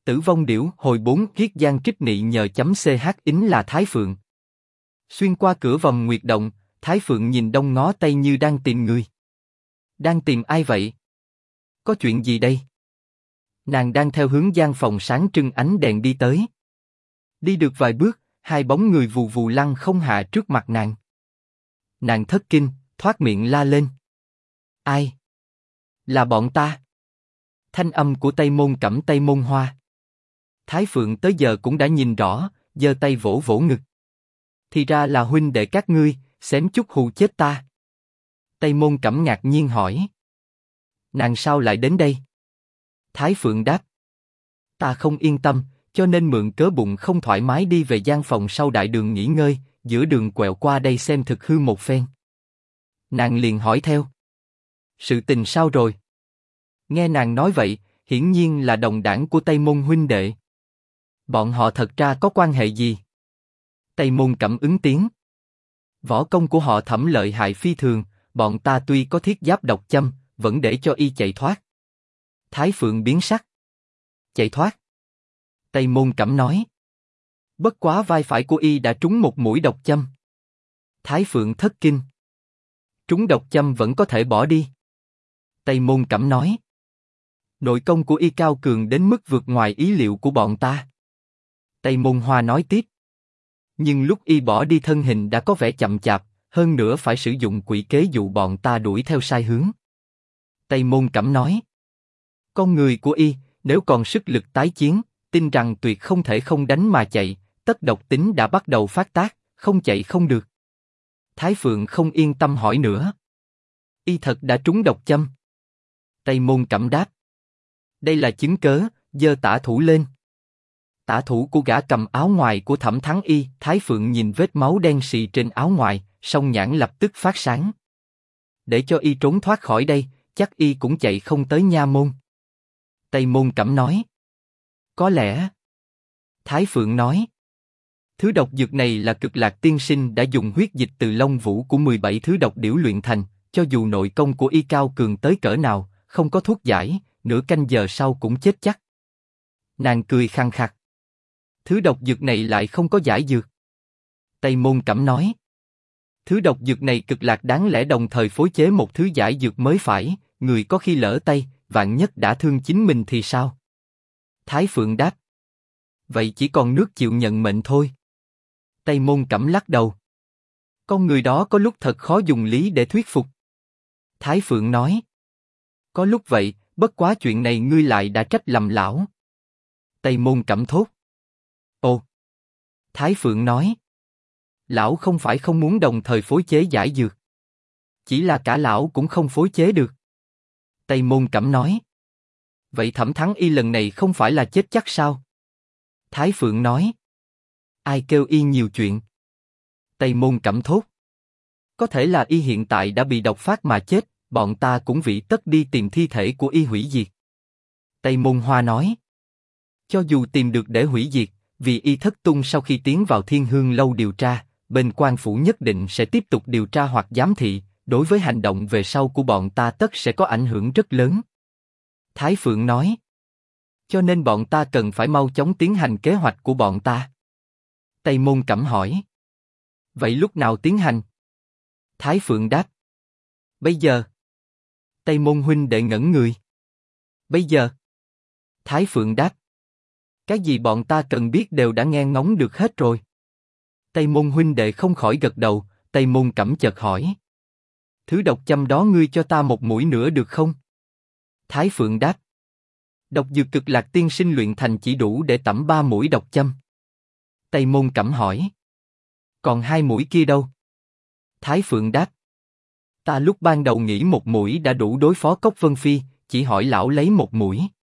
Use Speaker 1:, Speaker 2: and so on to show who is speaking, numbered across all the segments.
Speaker 1: Tử vong điểu hồi 4 Kiết Giang trích nị nhờ chấm ch ính là Thái Phượng. Xuyên qua cửa vòng nguyệt động, Thái Phượng nhìn đông ngó tây như đang tìm người. Đang tìm ai vậy? Có chuyện gì đây? Nàng đang theo hướng gian phòng sáng trưng ánh đèn đi tới. Đi được vài bước, hai bóng người vù vù lăn không hạ trước mặt nàng. Nàng thất kinh, thoát miệng la lên. Ai? Là bọn ta. Thanh âm của Tây Môn Cẩm Tây Môn Hoa. Thái Phượng tới giờ cũng đã nhìn rõ, giơ tay vỗ vỗ ngực. Thì ra là huynh đệ các ngươi, xém chút hù chết ta. Tây Môn Cẩm ngạc nhiên hỏi. Nàng sao lại đến đây? Thái Phượng đáp. Ta không yên tâm, cho nên mượn cớ bụng không thoải mái đi về gian phòng sau đại đường nghỉ ngơi, giữa đường quẹo qua đây xem thực hư một phen. Nàng liền hỏi theo. Sự tình sao rồi? Nghe nàng nói vậy, hiển nhiên là đồng đảng của Tây Môn huynh đệ. Bọn họ thật ra có quan hệ gì? Tây Môn Cẩm ứng tiếng. Võ công của họ Thẩm lợi hại phi thường, bọn ta tuy có thiết giáp độc châm, vẫn để cho y chạy thoát. Thái Phượng biến sắc. Chạy thoát? Tây Môn Cẩm nói. Bất quá vai phải của y đã trúng một mũi độc châm. Thái Phượng thất kinh. Trúng độc châm vẫn có thể bỏ đi. Tây Môn Cẩm nói. Nội công của y cao cường đến mức vượt ngoài ý liệu của bọn ta. Tây Môn Hoa nói tiếp. Nhưng lúc y bỏ đi thân hình đã có vẻ chậm chạp, hơn nữa phải sử dụng quỷ kế dụ bọn ta đuổi theo sai hướng. Tây Môn Cẩm nói. Con người của y, nếu còn sức lực tái chiến, tin rằng tuyệt không thể không đánh mà chạy, tất độc tính đã bắt đầu phát tác, không chạy không được. Thái Phượng không yên tâm hỏi nữa. Y thật đã trúng độc châm. Tây Môn Cẩm đáp. Đây là chứng cớ, giơ tả thủ lên. Tả thủ của gã cầm áo ngoài của Thẩm Thắng Y. Thái Phượng nhìn vết máu đen sì trên áo ngoài, song nhãn lập tức phát sáng. Để cho y trốn thoát khỏi đây, chắc y cũng chạy không tới nha môn. Tây Môn Cẩm nói. Có lẽ. Thái Phượng nói. Thứ độc dược này là Cực Lạc tiên sinh đã dùng huyết dịch từ lông vũ của 17 thứ độc điểu luyện thành, cho dù nội công của y cao cường tới cỡ nào, không có thuốc giải, nửa canh giờ sau cũng chết chắc. Nàng cười khăng khặc. Thứ độc dược này lại không có giải dược. Tây Môn Cẩm nói. Thứ độc dược này Cực Lạc đáng lẽ đồng thời phối chế một thứ giải dược mới phải, người có khi lỡ tay, vạn nhất đã thương chính mình thì sao? Thái Phượng đáp. Vậy chỉ còn nước chịu nhận mệnh thôi. Tây Môn Cẩm lắc đầu. Con người đó có lúc thật khó dùng lý để thuyết phục. Thái Phượng nói. Có lúc vậy, bất quá chuyện này ngươi lại đã trách lầm lão. Tây Môn Cẩm thốt. Ồ. Thái Phượng nói. Lão không phải không muốn đồng thời phối chế giải dược. Chỉ là cả lão cũng không phối chế được. Tây Môn Cẩm nói. Vậy Thẩm Thắng Y lần này không phải là chết chắc sao? Thái Phượng nói. Ai kêu y nhiều chuyện? Tây Môn Cẩm thốt. Có thể là y hiện tại đã bị độc phát mà chết, bọn ta cũng vị tất đi tìm thi thể của y hủy diệt. Tây Môn Hoa nói. Cho dù tìm được để hủy diệt, vì y thất tung sau khi tiến vào Thiên Hương lâu điều tra, bên quan phủ nhất định sẽ tiếp tục điều tra hoặc giám thị, đối với hành động về sau của bọn ta tất sẽ có ảnh hưởng rất lớn. Thái Phượng nói. Cho nên bọn ta cần phải mau chóng tiến hành kế hoạch của bọn ta. Tây Môn Cẩm hỏi. Vậy lúc nào tiến hành? Thái Phượng đáp. Bây giờ. Tây Môn huynh đệ ngẩn người. Bây giờ. Thái Phượng đáp. Cái gì bọn ta cần biết đều đã nghe ngóng được hết rồi. Tây Môn huynh đệ không khỏi gật đầu. Tây Môn Cẩm chợt hỏi. Thứ độc châm đó ngươi cho ta một mũi nữa được không? Thái Phượng đáp. Độc dược Cực Lạc tiên sinh luyện thành chỉ đủ để tẩm 3 mũi độc châm. Tây Môn Cẩm hỏi. Còn 2 mũi kia đâu? Thái Phượng đáp. Ta lúc ban đầu nghĩ một mũi đã đủ đối phó Cốc Vân Phi, chỉ hỏi lão lấy một mũi.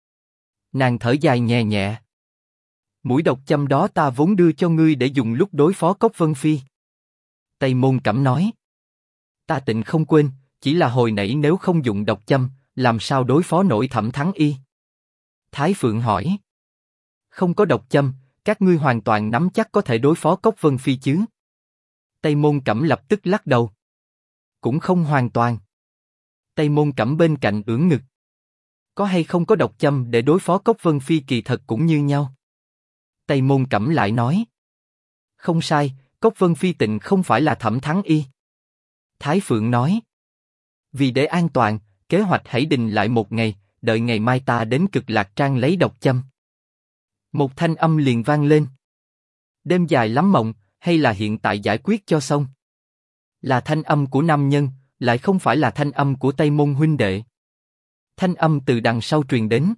Speaker 1: Nàng thở dài nhẹ nhẹ. Mũi độc châm đó ta vốn đưa cho ngươi để dùng lúc đối phó Cốc Vân Phi. Tây Môn Cẩm nói. Ta tịnh không quên, chỉ là hồi nãy nếu không dùng độc châm, làm sao đối phó nổi Thẩm Thắng Y? Thái Phượng hỏi. Không có độc châm, các ngươi hoàn toàn nắm chắc có thể đối phó Cốc Vân Phi chứ? Tây Môn Cẩm lập tức lắc đầu. Cũng không hoàn toàn. Tây Môn Cẩm bên cạnh ưỡn ngực. Có hay không có độc châm để đối phó Cốc Vân Phi kỳ thật cũng như nhau. Tây Môn Cẩm lại nói. Không sai, Cốc Vân Phi tịnh không phải là Thẩm Thắng Y. Thái Phượng nói. Vì để an toàn, kế hoạch hãy đình lại một ngày, đợi ngày mai ta đến Cực Lạc Trang lấy độc châm. Một thanh âm liền vang lên. Đêm dài lắm mộng, hay là hiện tại giải quyết cho xong? Là thanh âm của nam nhân, lại không phải là thanh âm của Tây Môn huynh đệ. Thanh âm từ đằng sau truyền đến.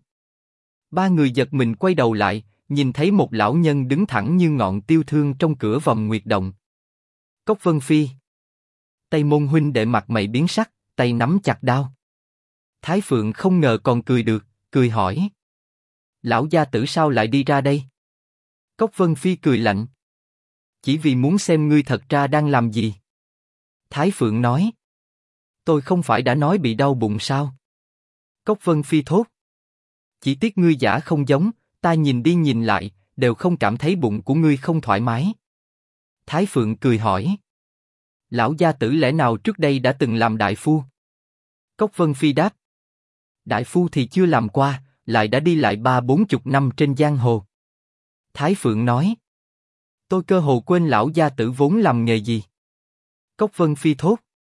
Speaker 1: Ba người giật mình quay đầu lại, nhìn thấy một lão nhân đứng thẳng như ngọn tiêu thương trong cửa vòng nguyệt động. Cốc Vân Phi. Tây Môn huynh đệ mặt mày biến sắc, tay nắm chặt đao. Thái Phượng không ngờ còn cười được, cười hỏi. Lão gia tử sao lại đi ra đây? Cốc Vân Phi cười lạnh. Chỉ vì muốn xem ngươi thật ra đang làm gì. Thái Phượng nói. Tôi không phải đã nói bị đau bụng sao? Cốc Vân Phi thốt. Chỉ tiếc ngươi giả không giống, ta nhìn đi nhìn lại, đều không cảm thấy bụng của ngươi không thoải mái. Thái Phượng cười hỏi. Lão gia tử lẽ nào trước đây đã từng làm đại phu? Cốc Vân Phi đáp. Đại phu thì chưa làm qua, lại đã đi lại 30-40 năm trên giang hồ. Thái Phượng nói. Tôi cơ hồ quên lão gia tử vốn làm nghề gì. Cốc Vân Phi thốt.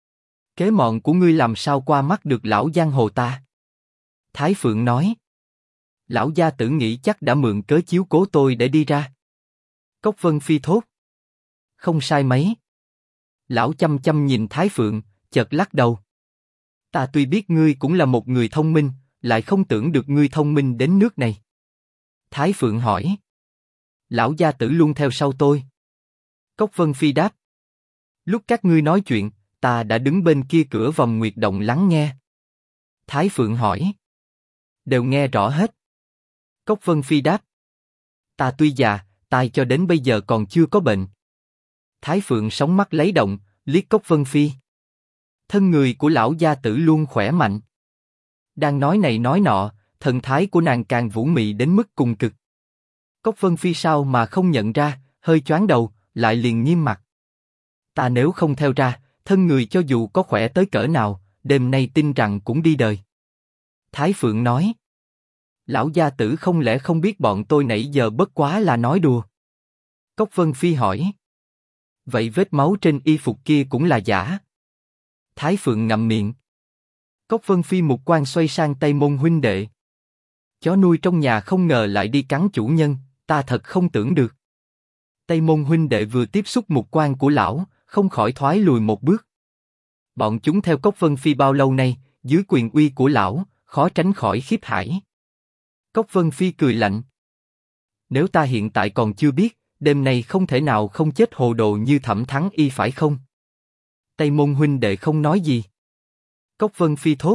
Speaker 1: Kế mọn của ngươi làm sao qua mắt được lão giang hồ ta? Thái Phượng nói. Lão gia tử nghĩ chắc đã mượn cớ chiếu cố tôi để đi ra. Cốc Vân Phi thốt. Không sai mấy. Lão chăm chăm nhìn Thái Phượng, chợt lắc đầu. Ta tuy biết ngươi cũng là một người thông minh, lại không tưởng được ngươi thông minh đến nước này. Thái Phượng hỏi. Lão gia tử luôn theo sau tôi. Cốc Vân Phi đáp. Lúc các ngươi nói chuyện, ta đã đứng bên kia cửa vòng nguyệt động lắng nghe. Thái Phượng hỏi. Đều nghe rõ hết. Cốc Vân Phi đáp. Ta tuy già, tai cho đến bây giờ còn chưa có bệnh. Thái Phượng sóng mắt lấy động, liếc Cốc Vân Phi. Thân người của lão gia tử luôn khỏe mạnh. Đang nói này nói nọ, thần thái của nàng càng vũ mị đến mức cùng cực. Cốc Vân Phi sao mà không nhận ra, hơi choáng đầu, lại liền nghiêm mặt. Ta nếu không theo ra, thân người cho dù có khỏe tới cỡ nào, đêm nay tin rằng cũng đi đời. Thái Phượng nói. Lão gia tử không lẽ không biết bọn tôi nãy giờ bất quá là nói đùa? Cốc Vân Phi hỏi. Vậy vết máu trên y phục kia cũng là giả? Thái Phượng ngậm miệng. Cốc Vân Phi mục quang xoay sang Tây Môn huynh đệ. Chó nuôi trong nhà không ngờ lại đi cắn chủ nhân, ta thật không tưởng được. Tây Môn huynh đệ vừa tiếp xúc mục quang của lão, không khỏi thoái lùi một bước. Bọn chúng theo Cốc Vân Phi bao lâu nay, dưới quyền uy của lão, khó tránh khỏi khiếp hải. Cốc Vân Phi cười lạnh. Nếu ta hiện tại còn chưa biết, đêm nay không thể nào không chết hồ đồ như Thẩm Thắng Y phải không? Tây Môn huynh đệ không nói gì. Cốc Vân Phi thốt.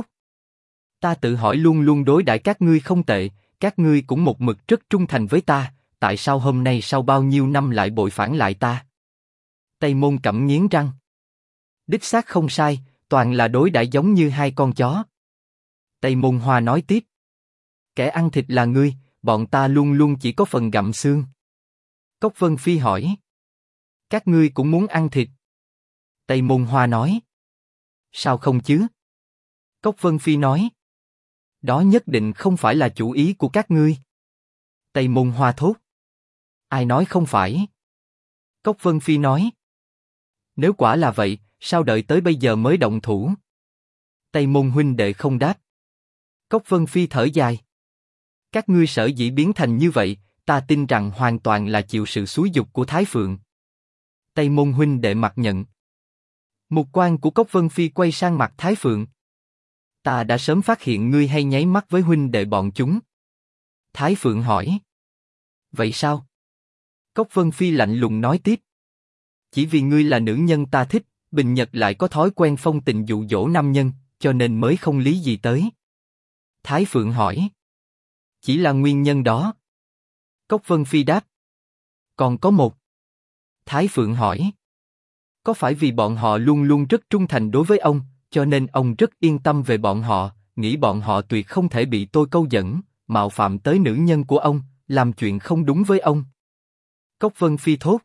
Speaker 1: Ta tự hỏi luôn luôn đối đãi các ngươi không tệ, các ngươi cũng một mực rất trung thành với ta, tại sao hôm nay sau bao nhiêu năm lại bội phản lại ta? Tây Môn Cẩm nghiến răng. Đích xác không sai, toàn là đối đãi giống như hai con chó. Tây Môn Hoa nói tiếp. Kẻ ăn thịt là ngươi, bọn ta luôn luôn chỉ có phần gặm xương. Cốc Vân Phi hỏi. Các ngươi cũng muốn ăn thịt? Tây Môn Hoa nói. Sao không chứ? Cốc Vân Phi nói. Đó nhất định không phải là chủ ý của các ngươi. Tây Môn Hoa thốt. Ai nói không phải? Cốc Vân Phi nói. Nếu quả là vậy, sao đợi tới bây giờ mới động thủ? Tây Môn huynh đệ không đáp. Cốc Vân Phi thở dài. Các ngươi sở dĩ biến thành như vậy, ta tin rằng hoàn toàn là chịu sự xúi giục của Thái Phượng. Tây Môn huynh đệ mặc nhận. Mục quang của Cốc Vân Phi quay sang mặt Thái Phượng. Ta đã sớm phát hiện ngươi hay nháy mắt với huynh đệ bọn chúng. Thái Phượng hỏi. Vậy sao? Cốc Vân Phi lạnh lùng nói tiếp. Chỉ vì ngươi là nữ nhân ta thích, Bình Nhật lại có thói quen phong tình dụ dỗ nam nhân, cho nên mới không lý gì tới. Thái Phượng hỏi. Chỉ là nguyên nhân đó. Cốc Vân Phi đáp. Còn có một. Thái Phượng hỏi. Có phải vì bọn họ luôn luôn rất trung thành đối với ông, cho nên ông rất yên tâm về bọn họ, nghĩ bọn họ tuyệt không thể bị tôi câu dẫn, mạo phạm tới nữ nhân của ông, làm chuyện không đúng với ông? Cốc Vân Phi thốt.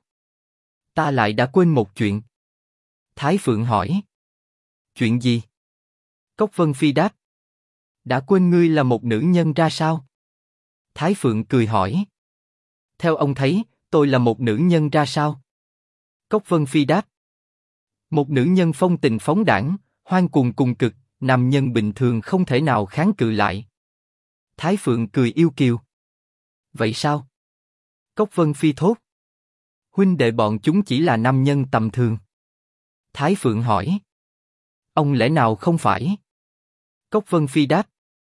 Speaker 1: Ta lại đã quên một chuyện. Thái Phượng hỏi. Chuyện gì? Cốc Vân Phi đáp. Đã quên ngươi là một nữ nhân ra sao? Thái Phượng cười hỏi. Theo ông thấy, tôi là một nữ nhân ra sao? Cốc Vân Phi đáp. Một nữ nhân phong tình phóng đãng, hoang cuồng cùng cực, nam nhân bình thường không thể nào kháng cự lại. Thái Phượng cười yêu kiều. Vậy sao? Cốc Vân Phi thốt. Huynh đệ bọn chúng chỉ là nam nhân tầm thường. Thái Phượng hỏi. Ông lẽ nào không phải? Cốc Vân Phi đáp.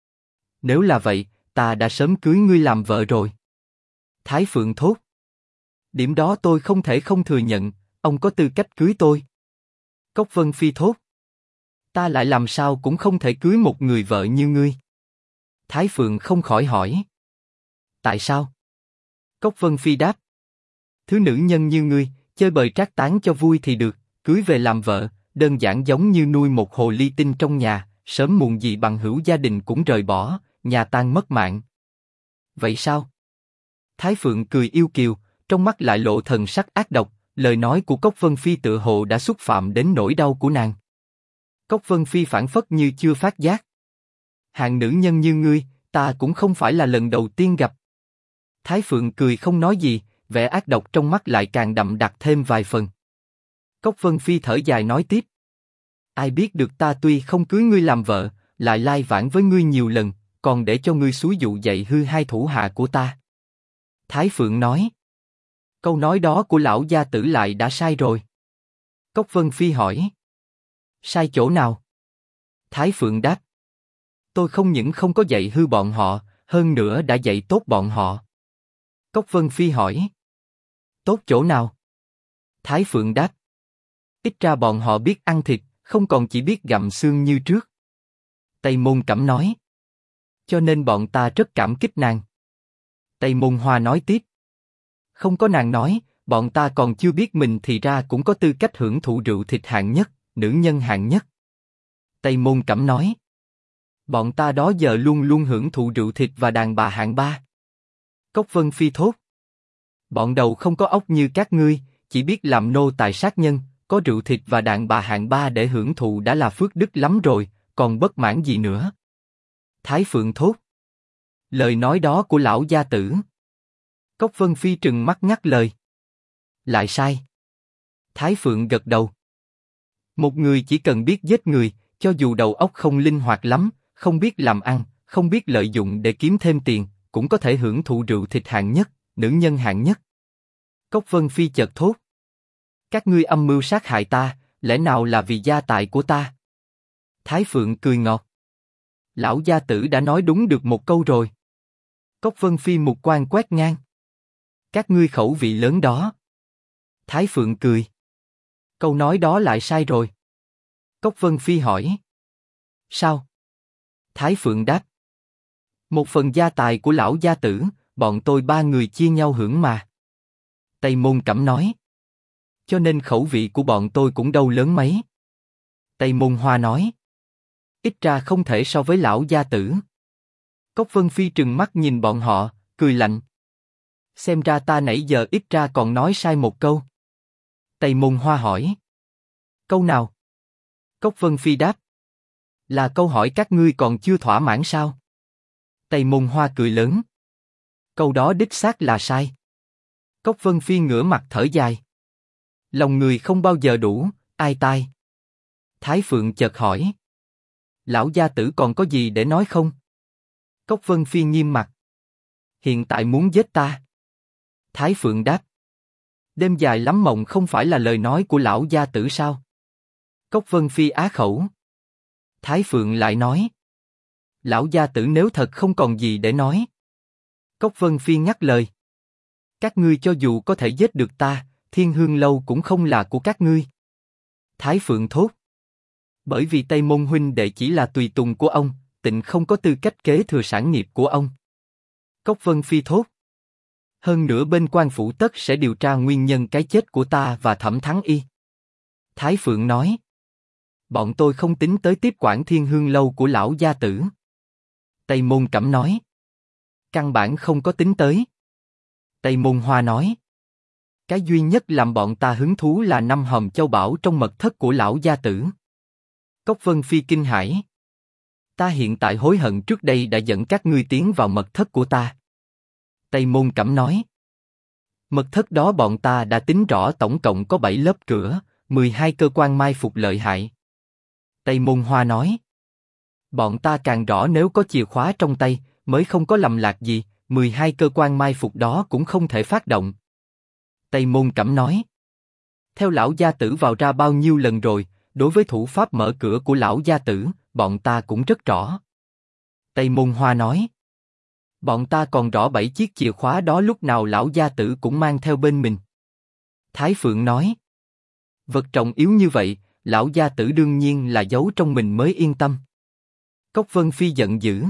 Speaker 1: Nếu là vậy, ta đã sớm cưới ngươi làm vợ rồi. Thái Phượng thốt. Điểm đó tôi không thể không thừa nhận, ông có tư cách cưới tôi. Cốc Vân Phi thốt. Ta lại làm sao cũng không thể cưới một người vợ như ngươi. Thái Phượng không khỏi hỏi. Tại sao? Cốc Vân Phi đáp. Thứ nữ nhân như ngươi, chơi bời trác tán cho vui thì được, cưới về làm vợ, đơn giản giống như nuôi một hồ ly tinh trong nhà, sớm muộn gì bằng hữu gia đình cũng rời bỏ, nhà tan mất mạng. Vậy sao? Thái Phượng cười yêu kiều, trong mắt lại lộ thần sắc ác độc, lời nói của Cốc Vân Phi tựa hồ đã xúc phạm đến nỗi đau của nàng. Cốc Vân Phi phản phất như chưa phát giác. Hạng nữ nhân như ngươi, ta cũng không phải là lần đầu tiên gặp. Thái Phượng cười không nói gì, vẻ ác độc trong mắt lại càng đậm đặc thêm vài phần. Cốc Vân Phi thở dài nói tiếp. Ai biết được ta tuy không cưới ngươi làm vợ, lại lai vãng với ngươi nhiều lần, còn để cho ngươi xúi dụ dạy hư hai thủ hạ của ta. Thái Phượng nói. Câu nói đó của lão gia tử lại đã sai rồi. Cốc Vân Phi hỏi. Sai chỗ nào? Thái Phượng đáp. Tôi không những không có dạy hư bọn họ, hơn nữa đã dạy tốt bọn họ. Cốc Vân Phi hỏi. Tốt chỗ nào? Thái Phượng đáp. Ít ra bọn họ biết ăn thịt, không còn chỉ biết gặm xương như trước. Tây Môn Cẩm nói. Cho nên bọn ta rất cảm kích nàng. Tây Môn Hoa nói tiếp. Không có nàng nói, bọn ta còn chưa biết mình thì ra cũng có tư cách hưởng thụ rượu thịt hạng nhất, nữ nhân hạng nhất. Tây Môn Cẩm nói. Bọn ta đó giờ luôn luôn hưởng thụ rượu thịt và đàn bà hạng ba. Cốc Vân Phi thốt. Bọn đầu không có óc như các ngươi, chỉ biết làm nô tài sát nhân, có rượu thịt và đàn bà hạng ba để hưởng thụ đã là phước đức lắm rồi, còn bất mãn gì nữa. Thái Phượng thốt. Lời nói đó của lão gia tử. Cốc Vân Phi trừng mắt ngắt lời. Lại sai. Thái Phượng gật đầu. Một người chỉ cần biết giết người, cho dù đầu óc không linh hoạt lắm, không biết làm ăn, không biết lợi dụng để kiếm thêm tiền, cũng có thể hưởng thụ rượu thịt hạng nhất, nữ nhân hạng nhất. Cốc Vân Phi chợt thốt. Các ngươi âm mưu sát hại ta, lẽ nào là vì gia tài của ta? Thái Phượng cười ngọt. Lão gia tử đã nói đúng được một câu rồi. Cốc Vân Phi mục quan quét ngang. Các ngươi khẩu vị lớn đó. Thái Phượng cười. Câu nói đó lại sai rồi. Cốc Vân Phi hỏi. Sao? Thái Phượng đáp. Một phần gia tài của lão gia tử, bọn tôi ba người chia nhau hưởng mà. Tây Môn Cẩm nói. Cho nên khẩu vị của bọn tôi cũng đâu lớn mấy. Tây Môn Hoa nói. Ít ra không thể so với lão gia tử. Cốc Vân Phi trừng mắt nhìn bọn họ, cười lạnh. Xem ra ta nãy giờ ít ra còn nói sai một câu. Tây Môn Hoa hỏi. Câu nào? Cốc Vân Phi đáp. Là câu hỏi các ngươi còn chưa thỏa mãn sao? Tây Môn Hoa cười lớn. Câu đó đích xác là sai. Cốc Vân Phi ngửa mặt thở dài. Lòng người không bao giờ đủ, ai tai? Thái Phượng chợt hỏi. Lão gia tử còn có gì để nói không? Cốc Vân Phi nghiêm mặt. Hiện tại muốn giết ta. Thái Phượng đáp. Đêm dài lắm mộng không phải là lời nói của lão gia tử sao? Cốc Vân Phi á khẩu. Thái Phượng lại nói. Lão gia tử nếu thật không còn gì để nói. Cốc Vân Phi ngắt lời. Các ngươi cho dù có thể giết được ta, Thiên Hương Lâu cũng không là của các ngươi. Thái Phượng thốt. Bởi vì Tây Môn huynh đệ chỉ là tùy tùng của ông, tịnh không có tư cách kế thừa sản nghiệp của ông. Cốc Vân Phi thốt. Hơn nữa bên quan phủ tất sẽ điều tra nguyên nhân cái chết của ta và Thẩm Thắng Y. Thái Phượng nói. Bọn tôi không tính tới tiếp quản Thiên Hương Lâu của lão gia tử. Tây Môn Cẩm nói. Căn bản không có tính tới. Tây Môn Hoa nói. Cái duy nhất làm bọn ta hứng thú là 5 hòm châu bảo trong mật thất của lão gia tử. Cốc Vân Phi kinh hãi. Ta hiện tại hối hận trước đây đã dẫn các ngươi tiến vào mật thất của ta. Tây Môn Cẩm nói. Mật thất đó bọn ta đã tính rõ tổng cộng có 7 lớp cửa, 12 cơ quan mai phục lợi hại. Tây Môn Hoa nói. Bọn ta càng rõ nếu có chìa khóa trong tay, mới không có lầm lạc gì, 12 cơ quan mai phục đó cũng không thể phát động. Tây Môn Cẩm nói. Theo lão gia tử vào ra bao nhiêu lần rồi, đối với thủ pháp mở cửa của lão gia tử, bọn ta cũng rất rõ. Tây Môn Hoa nói. Bọn ta còn rõ 7 chiếc chìa khóa đó lúc nào lão gia tử cũng mang theo bên mình. Thái Phượng nói. Vật trọng yếu như vậy, lão gia tử đương nhiên là giấu trong mình mới yên tâm. Cốc Vân Phi giận dữ.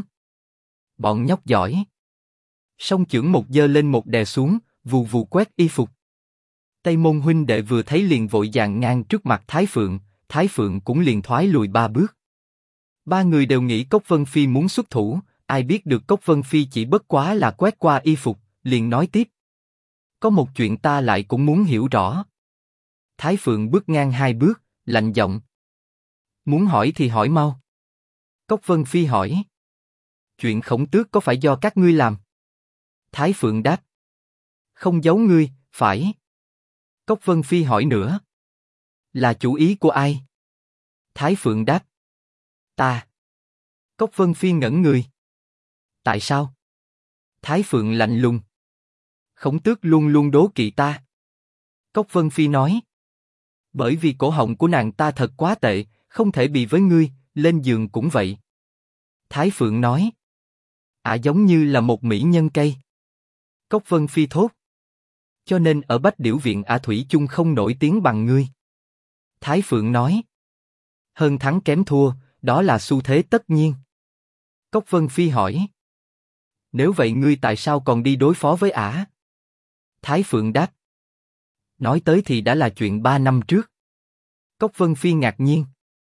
Speaker 1: Bọn nhóc giỏi. Song chưởng một giơ lên một đè xuống, vù vù quét y phục. Tây Môn huynh đệ vừa thấy liền vội vàng ngang trước mặt Thái Phượng cũng liền thoái lùi 3 bước. Ba người đều nghĩ Cốc Vân Phi muốn xuất thủ, ai biết được Cốc Vân Phi chỉ bất quá là quét qua y phục, liền nói tiếp. Có một chuyện ta lại cũng muốn hiểu rõ. Thái Phượng bước ngang 2 bước, lạnh giọng. Muốn hỏi thì hỏi mau. Cốc Vân Phi hỏi. Chuyện Khổng Tước có phải do các ngươi làm? Thái Phượng đáp. Không giấu ngươi, phải. Cốc Vân Phi hỏi nữa. Là chủ ý của ai? Thái Phượng đáp. Ta. Cốc Vân Phi ngẩn người. Tại sao? Thái Phượng lạnh lùng. Khổng Tước luôn luôn đố kỵ ta. Cốc Vân Phi nói. Bởi vì cổ họng của nàng ta thật quá tệ, không thể bị với ngươi, lên giường cũng vậy. Thái Phượng nói. Ả giống như là một mỹ nhân cây. Cốc Vân Phi thốt. Cho nên ở Bách Điểu Viện Ả thủy chung không nổi tiếng bằng ngươi. Thái Phượng nói. Hơn thắng kém thua, đó là xu thế tất nhiên. Cốc Vân Phi hỏi. Nếu vậy ngươi tại sao còn đi đối phó với Ả? Thái Phượng đáp. Nói tới thì đã là chuyện 3 năm trước. Cốc Vân Phi ngạc nhiên.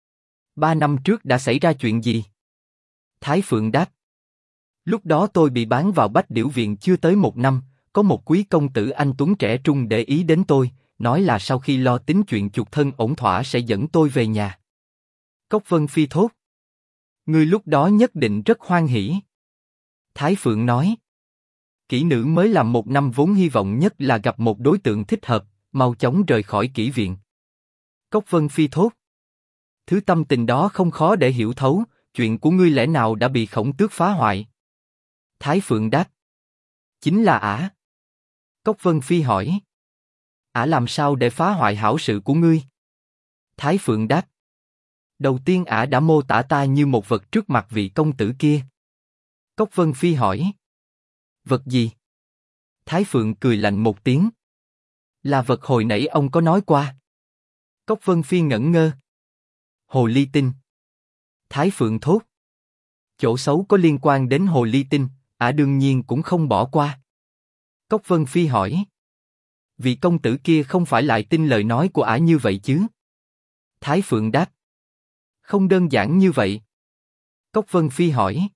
Speaker 1: 3 năm trước đã xảy ra chuyện gì? Thái Phượng đáp. Lúc đó tôi bị bán vào Bách Điểu Viện chưa tới 1 năm, có một quý công tử anh tuấn trẻ trung để ý đến tôi, nói là sau khi lo tính chuyện chuộc thân ổn thỏa sẽ dẫn tôi về nhà. Cốc Vân Phi thốt. Ngươi lúc đó nhất định rất hoan hỉ. Thái Phượng nói. Kỹ nữ mới làm 1 năm vốn hy vọng nhất là gặp một đối tượng thích hợp, mau chóng rời khỏi kỹ viện. Cốc Vân Phi thốt. Thứ tâm tình đó không khó để hiểu thấu, chuyện của ngươi lẽ nào đã bị Khổng Tước phá hoại? Thái Phượng đáp. Chính là Ả. Cốc Vân Phi hỏi. Ả làm sao để phá hoại hảo sự của ngươi? Thái Phượng đáp. Đầu tiên Ả đã mô tả ta như một vật trước mặt vị công tử kia. Cốc Vân Phi hỏi. Vật gì? Thái Phượng cười lạnh một tiếng. Là vật hồi nãy ông có nói qua. Cốc Vân Phi ngẩn ngơ. Hồ ly tinh. Thái Phượng thốt. Chỗ xấu có liên quan đến hồ ly tinh, Ả đương nhiên cũng không bỏ qua. Cốc Vân Phi hỏi. Vị công tử kia không phải lại tin lời nói của Ả như vậy chứ? Thái Phượng đáp. Không đơn giản như vậy. Cốc Vân Phi hỏi.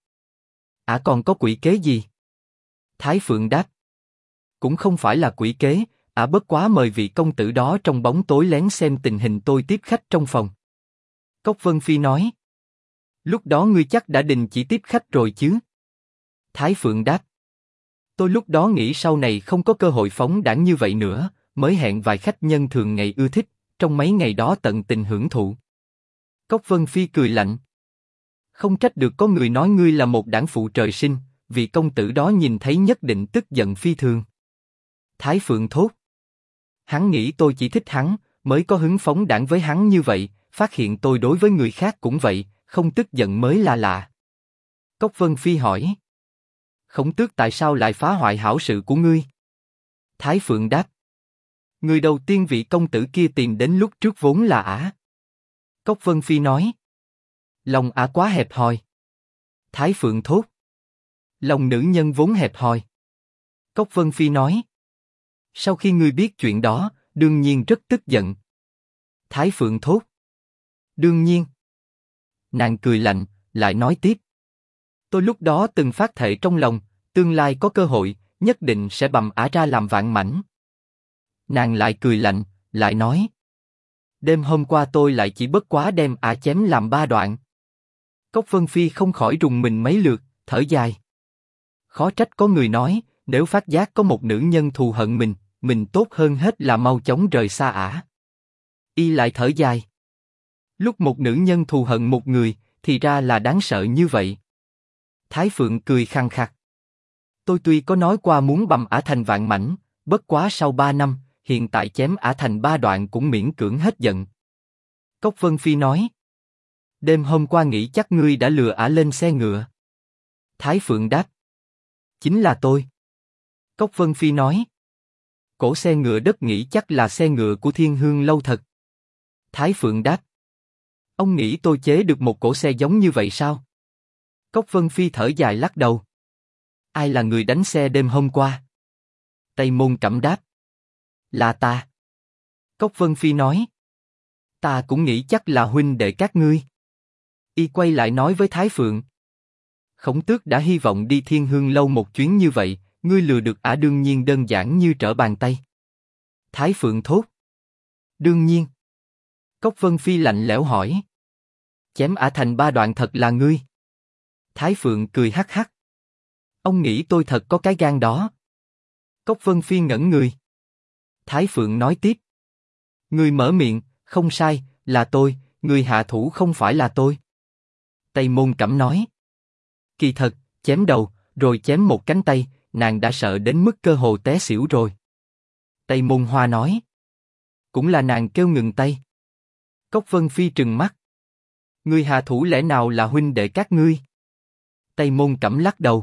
Speaker 1: Ả còn có quỷ kế gì? Thái Phượng đáp. Cũng không phải là quỷ kế, Ả bất quá mời vị công tử đó trong bóng tối lén xem tình hình tôi tiếp khách trong phòng. Cốc Vân Phi nói. Lúc đó ngươi chắc đã đình chỉ tiếp khách rồi chứ? Thái Phượng đáp. Tôi lúc đó nghĩ sau này không có cơ hội phóng đãng như vậy nữa, mới hẹn vài khách nhân thường ngày ưa thích, trong mấy ngày đó tận tình hưởng thụ. Cốc Vân Phi cười lạnh. Không trách được có người nói ngươi là một đảng phụ trời sinh, vị công tử đó nhìn thấy nhất định tức giận phi thường. Thái Phượng thốt. Hắn nghĩ tôi chỉ thích hắn, mới có hứng phóng đãng với hắn như vậy, phát hiện tôi đối với người khác cũng vậy, không tức giận mới là lạ. Cốc Vân Phi hỏi. Khổng Tước tại sao lại phá hoại hảo sự của ngươi? Thái Phượng đáp. Người đầu tiên vị công tử kia tìm đến lúc trước vốn là Ả. Cốc Vân Phi nói. Lòng Ả quá hẹp hòi. Thái Phượng thốt. Lòng nữ nhân vốn hẹp hòi. Cốc Vân Phi nói. Sau khi ngươi biết chuyện đó, đương nhiên rất tức giận. Thái Phượng thốt. Đương nhiên. Nàng cười lạnh, lại nói tiếp. Tôi lúc đó từng phát thệ trong lòng, tương lai có cơ hội, nhất định sẽ bầm Ả ra làm vạn mảnh. Nàng lại cười lạnh, lại nói. Đêm hôm qua tôi lại chỉ bất quá đem Ả chém làm 3 đoạn. Cốc Vân Phi không khỏi rùng mình mấy lượt, thở dài. Khó trách có người nói, nếu phát giác có một nữ nhân thù hận mình tốt hơn hết là mau chóng rời xa ả. Y lại thở dài. Lúc một nữ nhân thù hận một người, thì ra là đáng sợ như vậy. Thái Phượng cười khăng khặc. Tôi tuy có nói qua muốn băm ả thành vạn mảnh, bất quá sau 3 năm, hiện tại chém ả thành 3 đoạn cũng miễn cưỡng hết giận. Cốc Vân Phi nói. Đêm hôm qua nghĩ chắc ngươi đã lừa ả lên xe ngựa. Thái Phượng đáp. Chính là tôi. Cốc Vân Phi nói. Cổ xe ngựa đất nghĩ chắc là xe ngựa của Thiên Hương Lâu thật. Thái Phượng đáp. Ông nghĩ tôi chế được một cổ xe giống như vậy sao? Cốc Vân Phi thở dài lắc đầu. Ai là người đánh xe đêm hôm qua? Tây Môn Cẩm đáp. Là ta. Cốc Vân Phi nói. Ta cũng nghĩ chắc là huynh đệ các ngươi. Y quay lại nói với Thái Phượng. Khổng Tước đã hy vọng đi Thiên Hương Lâu một chuyến như vậy, ngươi lừa được ả đương nhiên đơn giản như trở bàn tay. Thái Phượng thốt. Đương nhiên. Cốc Vân Phi lạnh lẽo hỏi. Chém ả thành 3 đoạn thật là ngươi? Thái Phượng cười hắc hắc. Ông nghĩ tôi thật có cái gan đó? Cốc Vân Phi ngẩn người. Thái Phượng nói tiếp. Ngươi mở miệng, không sai, là tôi, người hạ thủ không phải là tôi. Tây Môn Cẩm nói. Kỳ thật, chém đầu, rồi chém một cánh tay, nàng đã sợ đến mức cơ hồ té xỉu rồi. Tây Môn Hoa nói. Cũng là nàng kêu ngừng tay. Cốc Vân Phi trừng mắt. Ngươi hạ thủ lẽ nào là huynh đệ các ngươi? Tây Môn Cẩm lắc đầu.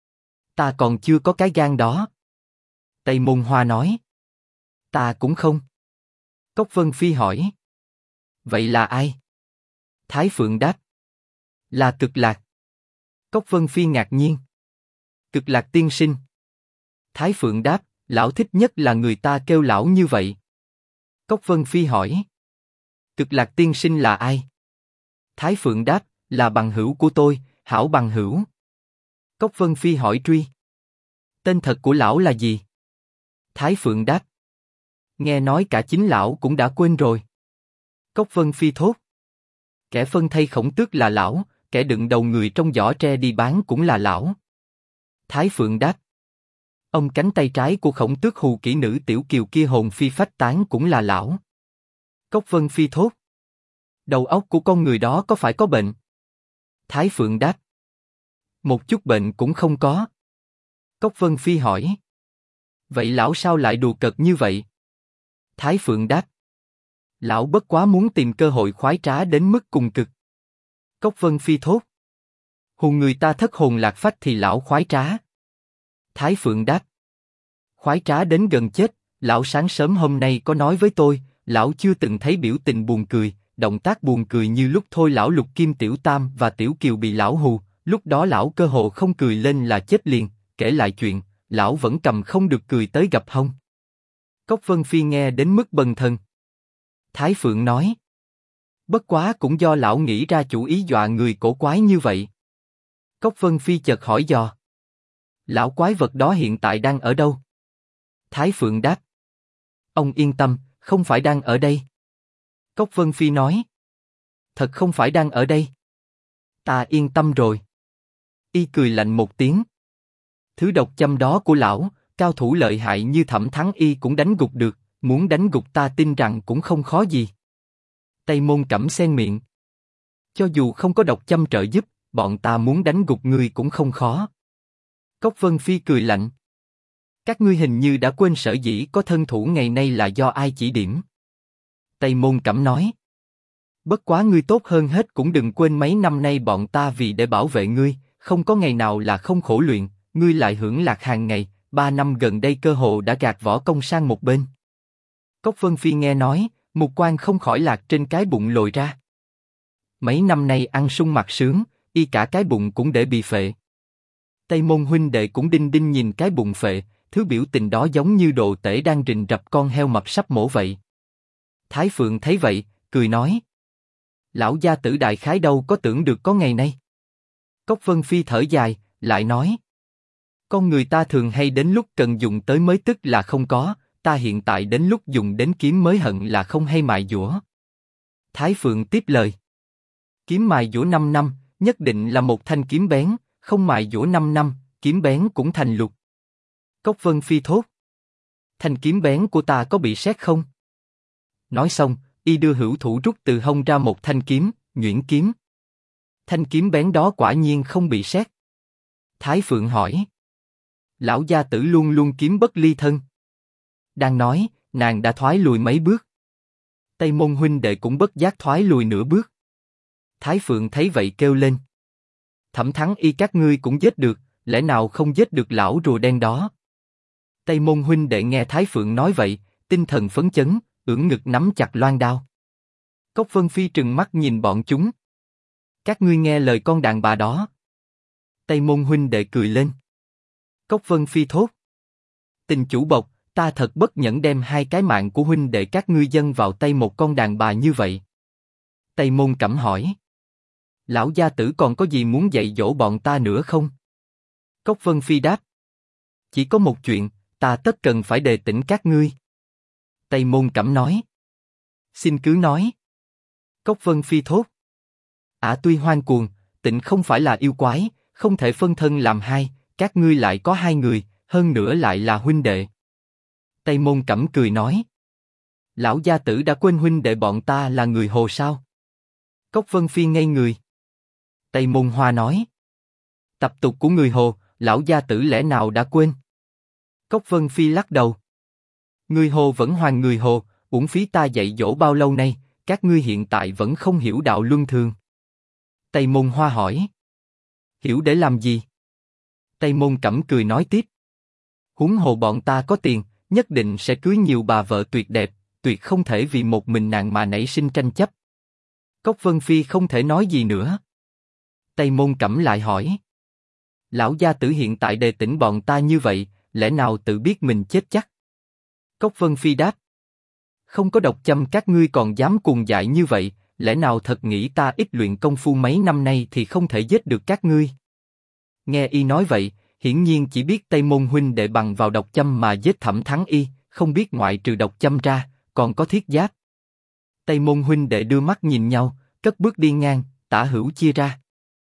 Speaker 1: Ta còn chưa có cái gan đó. Tây Môn Hoa nói. Ta cũng không. Cốc Vân Phi hỏi. Vậy là ai? Thái Phượng đáp. Là Cực Lạc. Cốc Vân Phi ngạc nhiên. Cực Lạc tiên sinh. Thái Phượng đáp, lão thích nhất là người ta kêu lão như vậy. Cốc Vân Phi hỏi. Cực Lạc tiên sinh là ai? Thái Phượng đáp, là bằng hữu của tôi, hảo bằng hữu. Cốc Vân Phi hỏi truy. Tên thật của lão là gì? Thái Phượng đáp. Nghe nói cả chính lão cũng đã quên rồi. Cốc Vân Phi thốt. Kẻ phân thây Khổng Tước là lão, kẻ đựng đầu người trong giỏ tre đi bán cũng là lão. Thái Phượng đáp. Ông cánh tay trái của Khổng Tước hù kỹ nữ Tiểu Kiều kia hồn phi phách tán cũng là lão. Cốc Vân Phi thốt. Đầu óc của con người đó có phải có bệnh? Thái Phượng đáp. Một chút bệnh cũng không có. Cốc Vân Phi hỏi. Vậy lão sao lại đùa cợt như vậy? Thái Phượng đáp. Lão bất quá muốn tìm cơ hội khoái trá đến mức cùng cực. Cốc Vân Phi thốt. Hù người ta thất hồn lạc phách thì lão khoái trá. Thái Phượng đáp. Khoái trá đến gần chết, lão sáng sớm hôm nay có nói với tôi, lão chưa từng thấy biểu tình buồn cười, động tác buồn cười như lúc thôi lão Lục Kim Tiểu Tam và Tiểu Kiều bị lão hù, lúc đó lão cơ hồ không cười lên là chết liền, kể lại chuyện, lão vẫn cầm không được cười tới gập hông. Cốc Vân Phi nghe đến mức bần thần. Thái Phượng nói. Bất quá cũng do lão nghĩ ra chủ ý dọa người cổ quái như vậy. Cốc Vân Phi chợt hỏi dò. Lão quái vật đó hiện tại đang ở đâu? Thái Phượng đáp. Ông yên tâm, không phải đang ở đây. Cốc Vân Phi nói. Thật không phải đang ở đây. Ta yên tâm rồi. Y cười lạnh một tiếng. Thứ độc châm đó của lão, cao thủ lợi hại như Thẩm Thắng Y cũng đánh gục được, muốn đánh gục ta tin rằng cũng không khó gì. Tây Môn Cẩm xen miệng. Cho dù không có độc châm trợ giúp, bọn ta muốn đánh gục ngươi cũng không khó. Cốc Vân Phi cười lạnh. Các ngươi hình như đã quên sở dĩ có thân thủ ngày nay là do ai chỉ điểm. Tây Môn Cẩm nói. Bất quá ngươi tốt hơn hết cũng đừng quên mấy năm nay bọn ta vì để bảo vệ ngươi, không có ngày nào là không khổ luyện, ngươi lại hưởng lạc hàng ngày, 3 năm gần đây cơ hồ đã gạt võ công sang một bên. Cốc Vân Phi nghe nói, mục quan không khỏi lạc trên cái bụng lồi ra. Mấy năm nay ăn sung mặc sướng, y cả cái bụng cũng để bị phệ. Tây Môn huynh đệ cũng đinh đinh nhìn cái bụng phệ, thứ biểu tình đó giống như đồ tể đang rình rập con heo mập sắp mổ vậy. Thái Phượng thấy vậy, cười nói. Lão gia tử đại khái đâu có tưởng được có ngày nay. Cốc Vân Phi thở dài, lại nói. Con người ta thường hay đến lúc cần dùng tới mới tức là không có, ta hiện tại đến lúc dùng đến kiếm mới hận là không hay mài dũa. Thái Phượng tiếp lời. Kiếm mài dũa 5 năm, nhất định là một thanh kiếm bén, không mài dũa 5 năm, kiếm bén cũng thành lục. Cốc Vân Phi thốt. Thanh kiếm bén của ta có bị sét không? Nói xong, y đưa hữu thủ rút từ hông ra một thanh kiếm, nhuyễn kiếm. Thanh kiếm bén đó quả nhiên không bị sét. Thái Phượng hỏi. Lão gia tử luôn luôn kiếm bất ly thân. Đang nói, nàng đã thoái lùi mấy bước. Tây Môn huynh đệ cũng bất giác thoái lùi nửa bước. Thái Phượng thấy vậy kêu lên. Thẩm Thắng Y các ngươi cũng giết được, lẽ nào không giết được lão rùa đen đó? Tây Môn huynh đệ nghe Thái Phượng nói vậy, tinh thần phấn chấn, ưỡn ngực nắm chặt loan đao. Cốc Vân Phi trừng mắt nhìn bọn chúng. Các ngươi nghe lời con đàn bà đó. Tây Môn huynh đệ cười lên. Cốc Vân Phi thốt. Tình chủ bộc, ta thật bất nhẫn đem hai cái mạng của huynh đệ các ngươi dâng vào tay một con đàn bà như vậy. Tây Môn Cẩm hỏi. Lão gia tử còn có gì muốn dạy dỗ bọn ta nữa không? Cốc Vân Phi đáp. Chỉ có một chuyện, ta tất cần phải đề tỉnh các ngươi. Tây Môn Cẩm nói. Xin cứ nói. Cốc Vân Phi thốt. Tuy hoang cuồng, Tịnh không phải là yêu quái, không thể phân thân làm hai, các ngươi lại có hai người, hơn nữa lại là huynh đệ. Tây Môn Cẩm cười nói. Lão gia tử đã quên huynh đệ bọn ta là người Hồ sao? Cốc Vân Phi ngây người. Tây Môn Hoa nói. Tập tục của người Hồ, lão gia tử lẽ nào đã quên? Cốc Vân Phi lắc đầu. Người Hồ vẫn hoàn người Hồ, uổng phí ta dạy dỗ bao lâu nay, các ngươi hiện tại vẫn không hiểu đạo luân thường. Tây Môn Hoa hỏi. Hiểu để làm gì? Tây Môn Cẩm cười nói tiếp. Huống hồ bọn ta có tiền, nhất định sẽ cưới nhiều bà vợ tuyệt đẹp, tuyệt không thể vì một mình nàng mà nảy sinh tranh chấp. Cốc Vân Phi không thể nói gì nữa. Tây Môn Cẩm lại hỏi. Lão gia tử hiện tại đề tỉnh bọn ta như vậy, lẽ nào tự biết mình chết chắc? Cốc Vân Phi đáp. Không có độc châm các ngươi còn dám cuồng dại như vậy, lẽ nào thật nghĩ ta ít luyện công phu mấy năm nay thì không thể giết được các ngươi? Nghe y nói vậy, hiển nhiên chỉ biết Tây Môn huynh đệ bằng vào độc châm mà giết Thẩm Thắng Y, không biết ngoại trừ độc châm ra, còn có thiết giáp. Tây Môn huynh đệ đưa mắt nhìn nhau, cất bước đi ngang, tả hữu chia ra.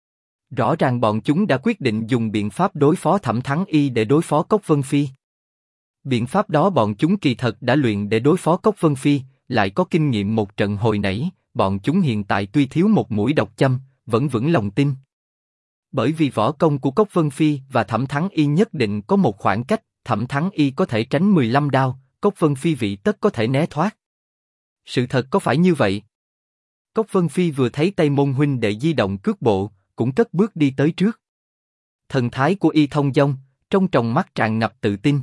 Speaker 1: Rõ ràng bọn chúng đã quyết định dùng biện pháp đối phó Thẩm Thắng Y để đối phó Cốc Vân Phi. Biện pháp đó bọn chúng kỳ thật đã luyện để đối phó Cốc Vân Phi, lại có kinh nghiệm một trận hồi nãy, bọn chúng hiện tại tuy thiếu một mũi độc châm, vẫn vững lòng tin. Bởi vì võ công của Cốc Vân Phi và Thẩm Thắng Y nhất định có một khoảng cách, Thẩm Thắng Y có thể tránh 15 đao, Cốc Vân Phi vị tất có thể né thoát. Sự thật có phải như vậy? Cốc Vân Phi vừa thấy Tây Môn huynh đệ di động cước bộ, cũng cất bước đi tới trước. Thần thái của y thông dong, trong tròng mắt tràn ngập tự tin.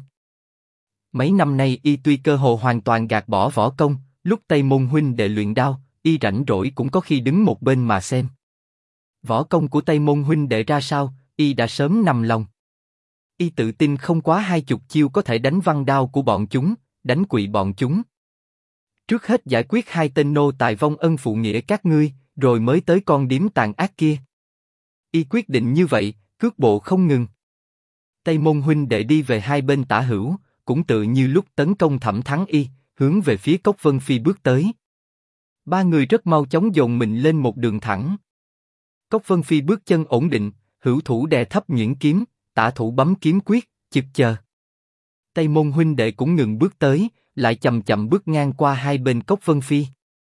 Speaker 1: Mấy năm nay y tuy cơ hồ hoàn toàn gạt bỏ võ công, lúc Tây Môn huynh đệ luyện đao, y rảnh rỗi cũng có khi đứng một bên mà xem. Võ công của Tây Môn huynh đệ ra sao, y đã sớm nằm lòng. Y tự tin không quá 20 chiêu có thể đánh văng đao của bọn chúng, đánh quỵ bọn chúng. Trước hết giải quyết hai tên nô tài vong ân phụ nghĩa các ngươi, rồi mới tới con điếm tàn ác kia. Y quyết định như vậy, cước bộ không ngừng. Tây Môn huynh đệ đi về hai bên tả hữu, cũng tự như lúc tấn công Thẩm Thắng Y, hướng về phía Cốc Vân Phi bước tới. Ba người rất mau chóng dồn mình lên một đường thẳng. Cốc Vân Phi bước chân ổn định, hữu thủ đè thấp nhuyễn kiếm, tả thủ bấm kiếm quyết, chực chờ. Tây Môn huynh đệ cũng ngừng bước tới, lại chậm chậm bước ngang qua hai bên Cốc Vân Phi.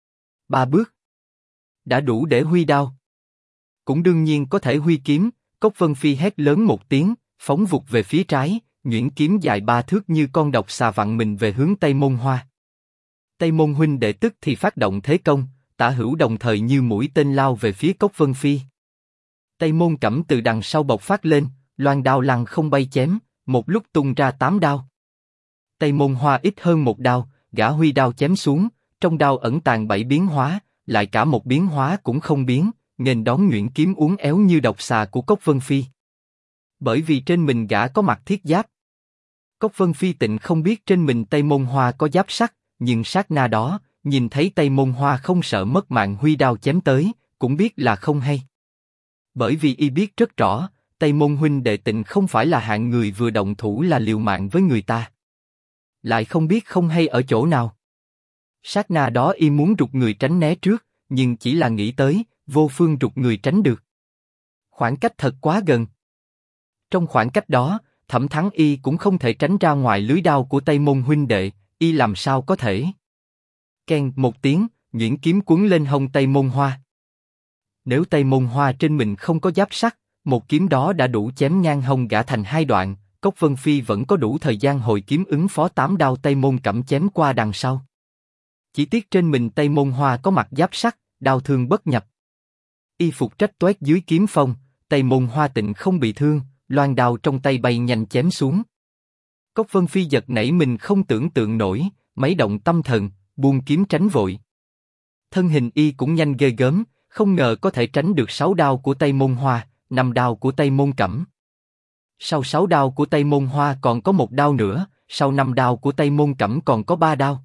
Speaker 1: 3 bước đã đủ để huy đao. Cũng đương nhiên có thể huy kiếm. Cốc Vân Phi hét lớn một tiếng, phóng vụt về phía trái, nhuyễn kiếm dài 3 thước như con độc xà vặn mình về hướng Tây Môn Hoa. Tây Môn huynh đệ tức thì phát động thế công, tả hữu đồng thời như mũi tên lao về phía Cốc Vân Phi. Tây Môn Cẩm từ đằng sau bộc phát lên, loan đao lăng không bay chém, một lúc tung ra 8 đao. Tây Môn Hoa ít hơn một đao, gã huy đao chém xuống, trong đao ẩn tàng 7 biến hóa, lại cả một biến hóa cũng không biến, nghênh đón nhuyễn kiếm uốn éo như độc xà của Cốc Vân Phi. Bởi vì trên mình gã có mặc thiết giáp. Cốc Vân Phi tịnh không biết trên mình Tây Môn Hoa có giáp sắt, nhưng sát na đó, nhìn thấy Tây Môn Hoa không sợ mất mạng huy đao chém tới, cũng biết là không hay. Bởi vì y biết rất rõ, Tây Môn huynh đệ tịnh không phải là hạng người vừa động thủ là liều mạng với người ta. Lại không biết không hay ở chỗ nào. Sát na đó y muốn rụt người tránh né trước, nhưng chỉ là nghĩ tới, vô phương rụt người tránh được. Khoảng cách thật quá gần. Trong khoảng cách đó, Thẩm Thắng Y cũng không thể tránh ra ngoài lưới đao của Tây Môn huynh đệ, y làm sao có thể? Keng một tiếng, nhuyễn kiếm cuốn lên hông Tây Môn Hoa. Nếu Tây Môn Hoa trên mình không có giáp sắt, một kiếm đó đã đủ chém ngang hông gã thành hai đoạn. Cốc Vân Phi vẫn có đủ thời gian hồi kiếm ứng phó 8 đao Tây Môn Cẩm chém qua đằng sau. Chỉ tiếc trên mình Tây Môn Hoa có mặt giáp sắt, đao thương bất nhập. Y phục rách toét dưới kiếm phong, Tây Môn Hoa tịnh không bị thương, loan đao trong tay bay nhanh chém xuống. Cốc Vân Phi giật nảy mình không tưởng tượng nổi, mấy động tâm thần, buông kiếm tránh vội. Thân hình y cũng nhanh ghê gớm, không ngờ có thể tránh được 6 đao của Tây Môn Hoa, 5 đao của Tây Môn Cẩm. Sau 6 đao của Tây Môn Hoa còn có 1 đao nữa, sau 5 đao của Tây Môn Cẩm còn có 3 đao.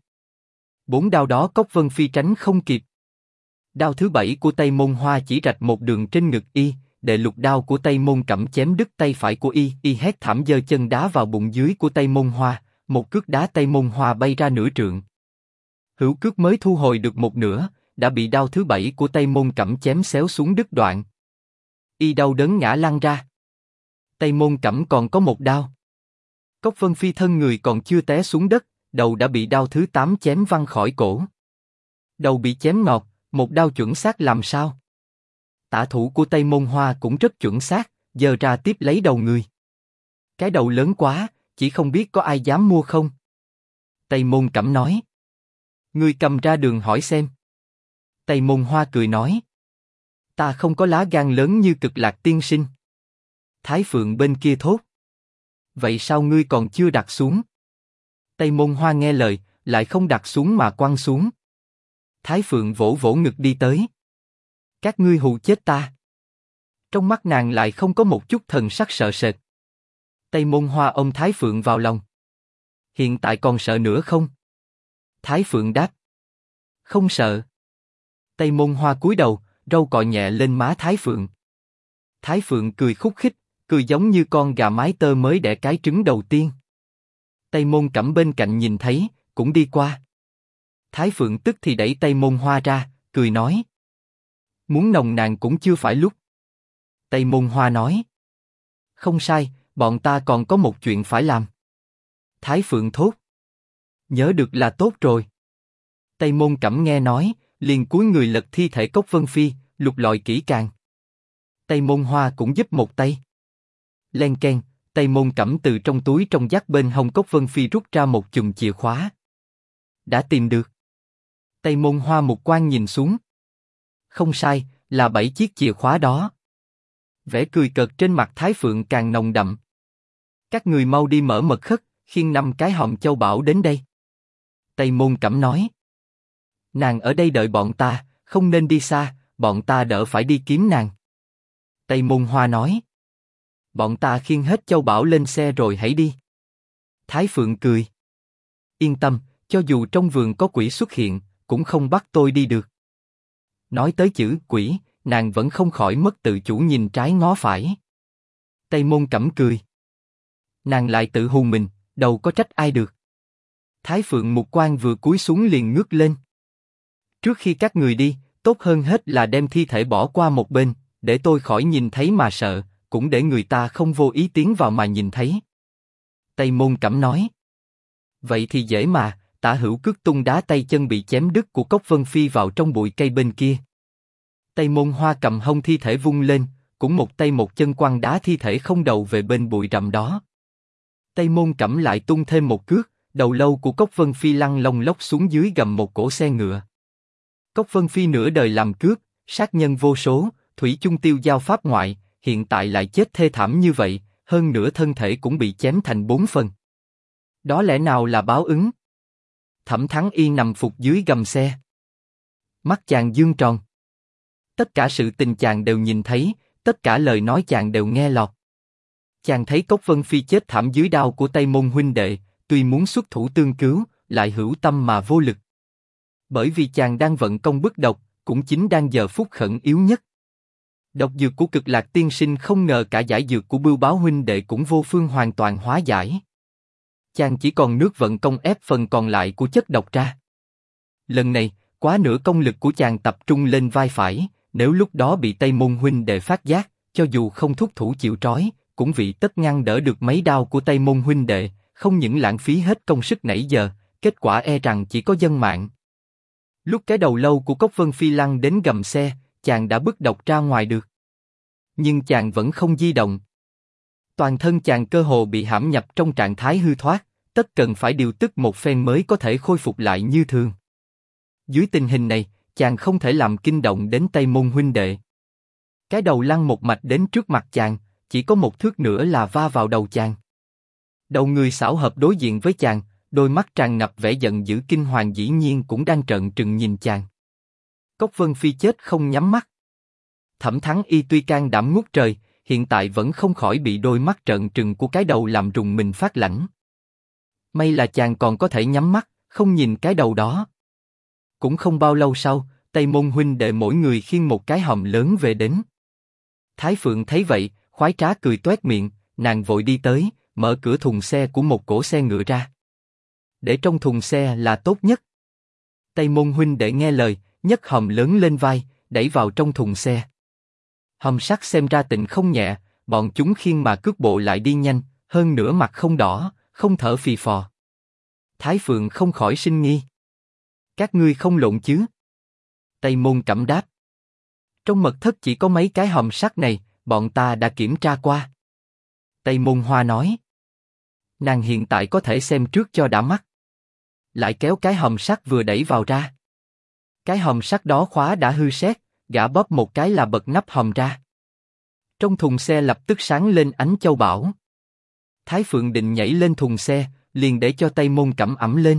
Speaker 1: 4 đao đó Cốc Vân Phi tránh không kịp. Đao thứ 7 của Tây Môn Hoa chỉ rạch một đường trên ngực y, đệ lục đao của Tây Môn Cẩm chém đứt tay phải của y hét thảm giơ chân đá vào bụng dưới của Tây Môn Hoa, một cước đá Tây Môn Hoa bay ra nửa trượng. Hữu cước mới thu hồi được một nửa, đã bị đao thứ 7 của Tây Môn Cẩm chém xéo xuống đứt đoạn. Y đau đớn ngã lăn ra. Tây Môn Cẩm còn có 1 đao. Cốc Vân Phi thân người còn chưa té xuống đất, đầu đã bị đao thứ 8 chém văng khỏi cổ. Đầu bị chém ngọt, 1 đao chuẩn xác làm sao? Tả thủ của Tây Môn Hoa cũng rất chuẩn xác, giơ ra tiếp lấy đầu người. Cái đầu lớn quá, chỉ không biết có ai dám mua không? Tây Môn Cẩm nói. Ngươi cầm ra đường hỏi xem. Tây Môn Hoa cười nói. Ta không có lá gan lớn như Cực Lạc tiên sinh. Thái Phượng bên kia thốt. Vậy sao ngươi còn chưa đặt xuống? Tây Môn Hoa nghe lời, lại không đặt xuống mà quăng xuống. Thái Phượng vỗ vỗ ngực đi tới. Các ngươi hù chết ta. Trong mắt nàng lại không có một chút thần sắc sợ sệt. Tây Môn Hoa ôm Thái Phượng vào lòng. Hiện tại còn sợ nữa không? Thái Phượng đáp. Không sợ. Tây Môn Hoa cúi đầu, râu cọ nhẹ lên má Thái Phượng. Thái Phượng cười khúc khích, cười giống như con gà mái tơ mới đẻ cái trứng đầu tiên. Tây Môn Cẩm bên cạnh nhìn thấy, cũng đi qua. Thái Phượng tức thì đẩy Tây Môn Hoa ra, cười nói. Muốn nồng nàng cũng chưa phải lúc. Tây Môn Hoa nói. Không sai, bọn ta còn có một chuyện phải làm. Thái Phượng thốt. Nhớ được là tốt rồi. Tây Môn Cẩm nghe nói, liền cúi người lật thi thể Cốc Vân Phi, lục lọi kỹ càng. Tây Môn Hoa cũng giúp một tay. Len keng, Tây Môn Cẩm từ trong túi trong giáp bên hông Cốc Vân Phi rút ra một chùm chìa khóa. Đã tìm được. Tây Môn Hoa mục quan nhìn xuống. Không sai, là 7 chiếc chìa khóa đó. Vẻ cười cợt trên mặt Thái Phượng càng nồng đậm. Các người mau đi mở mật khất, khiêng 5 cái hòm châu bảo đến đây. Tây Môn Cẩm nói. Nàng ở đây đợi bọn ta, không nên đi xa, bọn ta đỡ phải đi kiếm nàng. Tây Môn Hoa nói. Bọn ta khiêng hết châu bảo lên xe rồi hãy đi. Thái Phượng cười. Yên tâm, cho dù trong vườn có quỷ xuất hiện, cũng không bắt tôi đi được. Nói tới chữ quỷ, nàng vẫn không khỏi mất tự chủ nhìn trái ngó phải. Tây Môn Cẩm cười. Nàng lại tự hù mình, đâu có trách ai được. Thái Phượng mục quan vừa cúi xuống liền ngước lên. Trước khi các người đi, tốt hơn hết là đem thi thể bỏ qua một bên, để tôi khỏi nhìn thấy mà sợ, cũng để người ta không vô ý tiến vào mà nhìn thấy. Tây Môn Cẩm nói. Vậy thì dễ mà, Tả Hữu cước tung đá tay chân bị chém đứt của Cốc Vân Phi vào trong bụi cây bên kia. Tây Môn Hoa cầm hông thi thể vung lên, cũng một tay một chân quăng đá thi thể không đầu về bên bụi rậm đó. Tây Môn Cẩm lại tung thêm một cước, đầu lâu của Cốc Vân Phi lăn lông lốc xuống dưới gầm một cỗ xe ngựa. Cốc Vân Phi nửa đời làm cướp, sát nhân vô số, thủy chung tiêu giao pháp ngoại, hiện tại lại chết thê thảm như vậy, hơn nữa thân thể cũng bị chém thành 4 phần. Đó lẽ nào là báo ứng? Thẩm Thắng Y nằm phục dưới gầm xe. Mắt chàng dương tròn. Tất cả sự tình chàng đều nhìn thấy, tất cả lời nói chàng đều nghe lọt. Chàng thấy Cốc Vân Phi chết thảm dưới đao của Tây Môn huynh đệ, tuy muốn xuất thủ tương cứu, lại hữu tâm mà vô lực. Bởi vì chàng đang vận công bức độc, cũng chính đang giờ phút khẩn yếu nhất. Độc dược của Cực Lạc tiên sinh không ngờ cả giải dược của Bưu Báo huynh đệ cũng vô phương hoàn toàn hóa giải. Chàng chỉ còn nước vận công ép phần còn lại của chất độc ra. Lần này, quá nửa công lực của chàng tập trung lên vai phải, nếu lúc đó bị Tây Môn huynh đệ phát giác, cho dù không thúc thủ chịu trói, cũng vì tất ngăn đỡ được mấy đao của Tây Môn huynh đệ, không những lãng phí hết công sức nãy giờ, kết quả e rằng chỉ có dân mạng. Lúc cái đầu lâu của Cốc Vân Phi lăn đến gầm xe, chàng đã bứt độc ra ngoài được. Nhưng chàng vẫn không di động. Toàn thân chàng cơ hồ bị hãm nhập trong trạng thái hư thoát, tất cần phải điều tức một phen mới có thể khôi phục lại như thường. Dưới tình hình này, chàng không thể làm kinh động đến Tây Môn huynh đệ. Cái đầu lăn một mạch đến trước mặt chàng, chỉ có một thước nữa là va vào đầu chàng. Đầu người xảo hợp đối diện với chàng, đôi mắt tràn ngập vẻ giận dữ kinh hoàng dĩ nhiên cũng đang trợn trừng nhìn chàng. Cốc Vân Phi chết không nhắm mắt. Thẩm Thắng Y tuy can đảm ngút trời, hiện tại vẫn không khỏi bị đôi mắt trợn trừng của cái đầu làm rùng mình phát lạnh. May là chàng còn có thể nhắm mắt, không nhìn cái đầu đó. Cũng không bao lâu sau, Tây Môn huynh đệ mỗi người khiêng một cái hòm lớn về đến. Thái Phượng thấy vậy, khoái trá cười toét miệng, nàng vội đi tới, mở cửa thùng xe của một cỗ xe ngựa ra. Để trong thùng xe là tốt nhất. Tây Môn huynh đệ nghe lời, nhấc hòm lớn lên vai, đẩy vào trong thùng xe. Hòm sắt xem ra tịnh không nhẹ, bọn chúng khiêng mà cước bộ lại đi nhanh, hơn nữa mặt không đỏ, không thở phì phò. Thái Phượng không khỏi sinh nghi. Các ngươi không lộn chứ? Tây Môn Cẩm đáp. Trong mật thất chỉ có mấy cái hòm sắt này, bọn ta đã kiểm tra qua. Tây Môn Hoa nói. Nàng hiện tại có thể xem trước cho đã mắt. Lại kéo cái hòm sắt vừa đẩy vào ra. Cái hòm sắt đó khóa đã hư sét, gã bóp một cái là bật nắp hòm ra. Trong thùng xe lập tức sáng lên ánh châu báu. Thái Phượng định nhảy lên thùng xe, liền để cho Tây Môn Cẩm ẵm lên.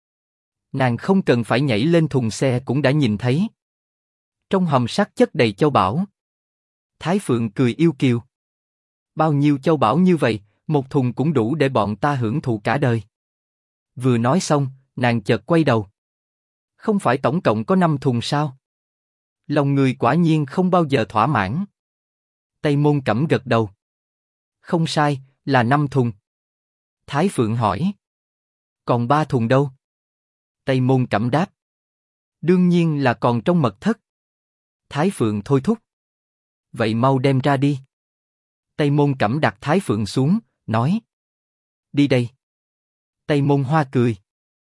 Speaker 1: Nàng không cần phải nhảy lên thùng xe cũng đã nhìn thấy. Trong hòm sắt chất đầy châu báu. Thái Phượng cười yêu kiều. Bao nhiêu châu báu như vậy, một thùng cũng đủ để bọn ta hưởng thụ cả đời. Vừa nói xong, nàng chợt quay đầu. Không phải tổng cộng có 5 thùng sao? Lòng người quả nhiên không bao giờ thỏa mãn. Tây Môn Cẩm gật đầu. Không sai, là 5 thùng. Thái Phượng hỏi. Còn 3 thùng đâu? Tây Môn Cẩm đáp. Đương nhiên là còn trong mật thất. Thái Phượng thôi thúc. Vậy mau đem ra đi. Tây Môn Cẩm đặt Thái Phượng xuống, nói. Đi đây. Tây Môn Hoa cười.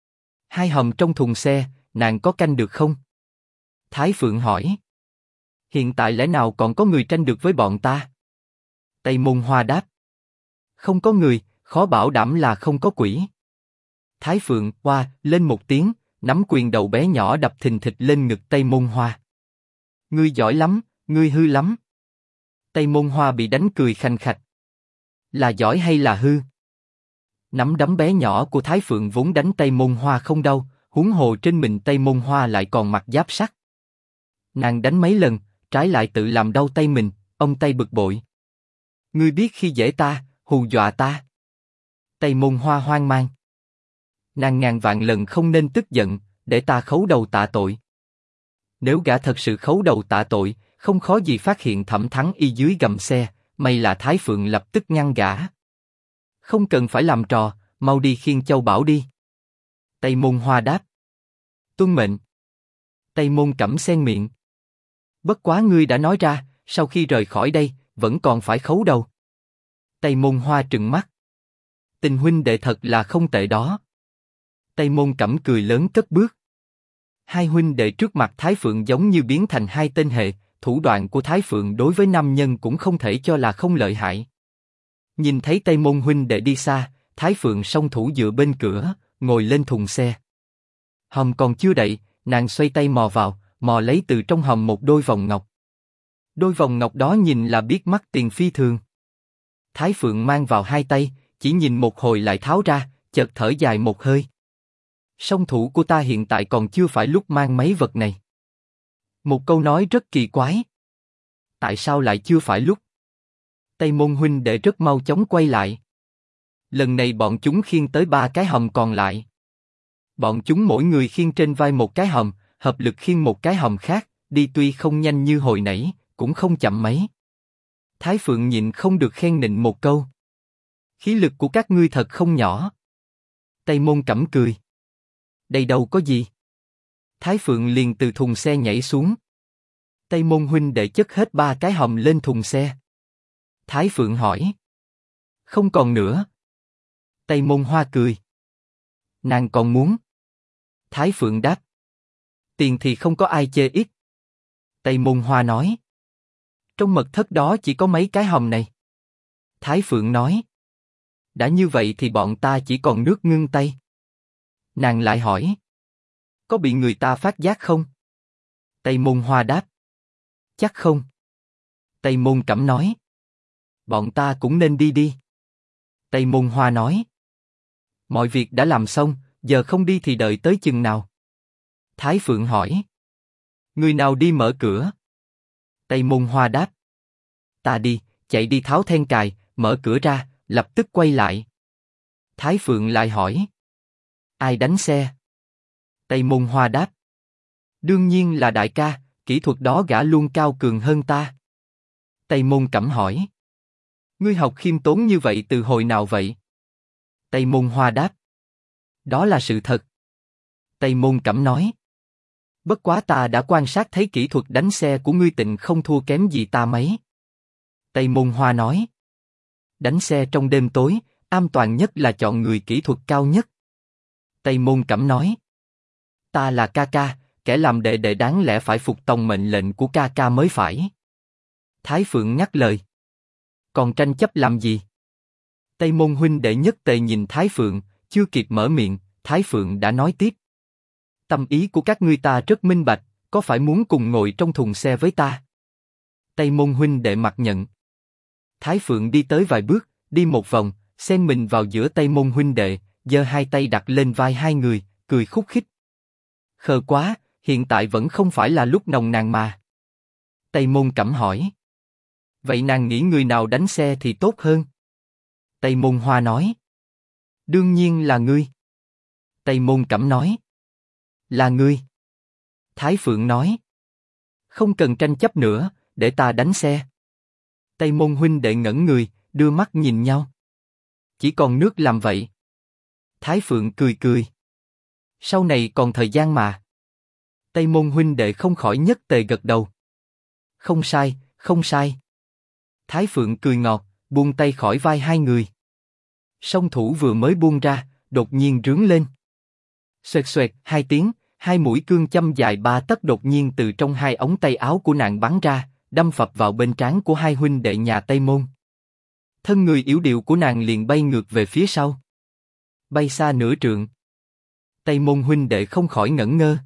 Speaker 1: 2 hòm trong thùng xe, nàng có canh được không? Thái Phượng hỏi. Hiện tại lẽ nào còn có người tranh được với bọn ta? Tây Môn Hoa đáp. Không có người, khó bảo đảm là không có quỷ. Thái Phượng Hoa lên một tiếng, nắm quyền đầu bé nhỏ đập thình thịch lên ngực Tây Môn Hoa. Ngươi giỏi lắm, ngươi hư lắm. Tây Môn Hoa bị đánh cười khanh khạch. Là giỏi hay là hư? Nắm đấm bé nhỏ của Thái Phượng vốn đánh Tây Môn Hoa không đau, huống hồ trên mình Tây Môn Hoa lại còn mặc giáp sắt. Nàng đánh mấy lần, trái lại tự làm đau tay mình, ông Tây bực bội. Ngươi biết khi dễ ta, hù dọa ta. Tây Môn Hoa hoang mang. Nàng ngàn vạn lần không nên tức giận, để ta khấu đầu tạ tội. Nếu gã thật sự khấu đầu tạ tội, không khó gì phát hiện Thẩm Thắng Y dưới gầm xe, may là Thái Phượng lập tức ngăn gã. Không cần phải làm trò, mau đi khiêng châu bảo đi. Tây Môn Hoa đáp. Tuân mệnh. Tây Môn Cẩm xen miệng. Bất quá ngươi đã nói ra, sau khi rời khỏi đây, vẫn còn phải khấu đầu. Tây Môn Hoa trừng mắt. Tình huynh đệ thật là không tệ đó. Tây Môn Cẩm cười lớn cất bước. 2 huynh đệ trước mặt Thái Phượng giống như biến thành 2 tên hề, thủ đoạn của Thái Phượng đối với nam nhân cũng không thể cho là không lợi hại. Nhìn thấy Tây Môn huynh đệ đi xa, Thái Phượng song thủ dựa bên cửa, ngồi lên thùng xe. Hòm còn chưa đậy, nàng xoay tay mò vào, mò lấy từ trong hòm một đôi vòng ngọc. Đôi vòng ngọc đó nhìn là biết mắc tiền phi thường. Thái Phượng mang vào 2 tay, chỉ nhìn một hồi lại tháo ra, chợt thở dài một hơi. Song thủ của ta hiện tại còn chưa phải lúc mang mấy vật này. Một câu nói rất kỳ quái. Tại sao lại chưa phải lúc? Tây Môn huynh đệ rất mau chóng quay lại. Lần này bọn chúng khiêng tới 3 cái hòm còn lại. Bọn chúng mỗi người khiêng trên vai một cái hòm, hợp lực khiêng một cái hòm khác, đi tuy không nhanh như hồi nãy, cũng không chậm mấy. Thái Phượng nhịn không được khen nịnh một câu. Khí lực của các ngươi thật không nhỏ. Tây Môn Cẩm cười. Đây đâu có gì. Thái Phượng liền từ thùng xe nhảy xuống. Tây Môn huynh đệ chất hết 3 cái hòm lên thùng xe. Thái Phượng hỏi. Không còn nữa. Tây Môn Hoa cười. Nàng còn muốn. Thái Phượng đáp. Tiền thì không có ai chê ít. Tây Môn Hoa nói. Trong mật thất đó chỉ có mấy cái hòm này. Thái Phượng nói. Đã như vậy thì bọn ta chỉ còn nước ngưng tay. Nàng lại hỏi. Có bị người ta phát giác không? Tây Môn Hoa đáp. Chắc không. Tây Môn Cẩm nói. Bọn ta cũng nên đi đi. Tây Môn Hoa nói. Mọi việc đã làm xong, giờ không đi thì đợi tới chừng nào? Thái Phượng hỏi. Người nào đi mở cửa? Tây Môn Hoa đáp. Ta đi, chạy đi tháo then cài, mở cửa ra, lập tức quay lại. Thái Phượng lại hỏi. Ai đánh xe? Tây Môn Hoa đáp. Đương nhiên là đại ca, kỹ thuật đó gã luôn cao cường hơn ta. Tây Môn Cẩm hỏi. Ngươi học khiêm tốn như vậy từ hồi nào vậy? Tây Môn Hoa đáp. Đó là sự thật. Tây Môn Cẩm nói. Bất quá ta đã quan sát thấy kỹ thuật đánh xe của ngươi Tịnh không thua kém gì ta mấy. Tây Môn Hoa nói. Đánh xe trong đêm tối, an toàn nhất là chọn người kỹ thuật cao nhất. Tây Môn Cẩm nói. Ta là ca ca, kẻ làm đệ đệ đáng lẽ phải phục tòng mệnh lệnh của ca ca mới phải. Thái Phượng ngắt lời. Còn tranh chấp làm gì? Tây Môn huynh đệ nhất tề nhìn Thái Phượng, chưa kịp mở miệng, Thái Phượng đã nói tiếp. Tâm ý của các ngươi ta rất minh bạch, có phải muốn cùng ngồi trong thùng xe với ta? Tây Môn huynh đệ mặc nhận. Thái Phượng đi tới vài bước, đi một vòng, xen mình vào giữa Tây Môn huynh đệ, giơ hai tay đặt lên vai hai người, cười khúc khích. Khờ quá, hiện tại vẫn không phải là lúc nồng nàn mà. Tây Môn Cẩm hỏi. Vậy nàng nghĩ người nào đánh xe thì tốt hơn? Tây Môn Hoa nói. Đương nhiên là ngươi. Tây Môn Cẩm nói. Là ngươi. Thái Phượng nói. Không cần tranh chấp nữa, để ta đánh xe. Tây Môn huynh đệ ngẩn người, đưa mắt nhìn nhau. Chỉ còn nước làm vậy. Thái Phượng cười cười. Sau này còn thời gian mà. Tây Môn huynh đệ không khỏi nhất tề gật đầu. Không sai, không sai. Thái Phượng cười ngọt, buông tay khỏi vai hai người. Song thủ vừa mới buông ra, đột nhiên rướn lên. Xoẹt xoẹt, hai tiếng, hai mũi cương châm dài 3 tấc đột nhiên từ trong hai ống tay áo của nàng bắn ra, đâm phập vào bên trán của hai huynh đệ nhà Tây Môn. Thân người yếu điệu của nàng liền bay ngược về phía sau. Bay xa nửa trượng. Tây Môn huynh đệ không khỏi ngẩn ngơ.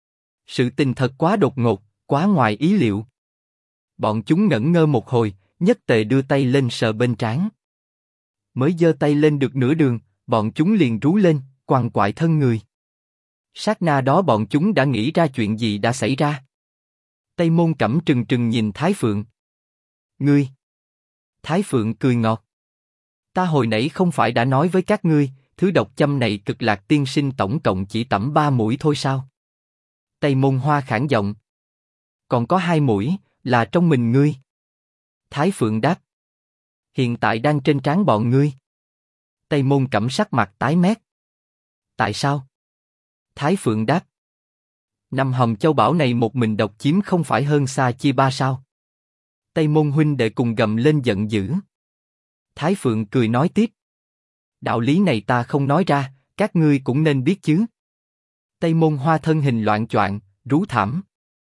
Speaker 1: Sự tình thật quá đột ngột, quá ngoài ý liệu. Bọn chúng ngẩn ngơ một hồi, nhất tề đưa tay lên sờ bên trán. Mới giơ tay lên được nửa đường, bọn chúng liền rú lên, quằn quại thân người. Sát na đó bọn chúng đã nghĩ ra chuyện gì đã xảy ra. Tây Môn Cẩm trừng trừng nhìn Thái Phượng. Ngươi. Thái Phượng cười ngọt. Ta hồi nãy không phải đã nói với các ngươi, thứ độc châm này Cực Lạc tiên sinh tổng cộng chỉ tẩm 3 mũi thôi sao? Tây Môn Hoa khản giọng. Còn có 2 mũi, là trong mình ngươi. Thái Phượng đáp. Hiện tại đang trên trán bọn ngươi. Tây Môn Cẩm sắc mặt tái mét. Tại sao? Thái Phượng đáp. Năm hòm châu bảo này một mình độc chiếm không phải hơn xa chia ba sao? Tây Môn huynh đệ cùng gầm lên giận dữ. Thái Phượng cười nói tiếp. Đạo lý này ta không nói ra, các ngươi cũng nên biết chứ. Tây Môn Hoa thân hình loạng choạng, rú thảm.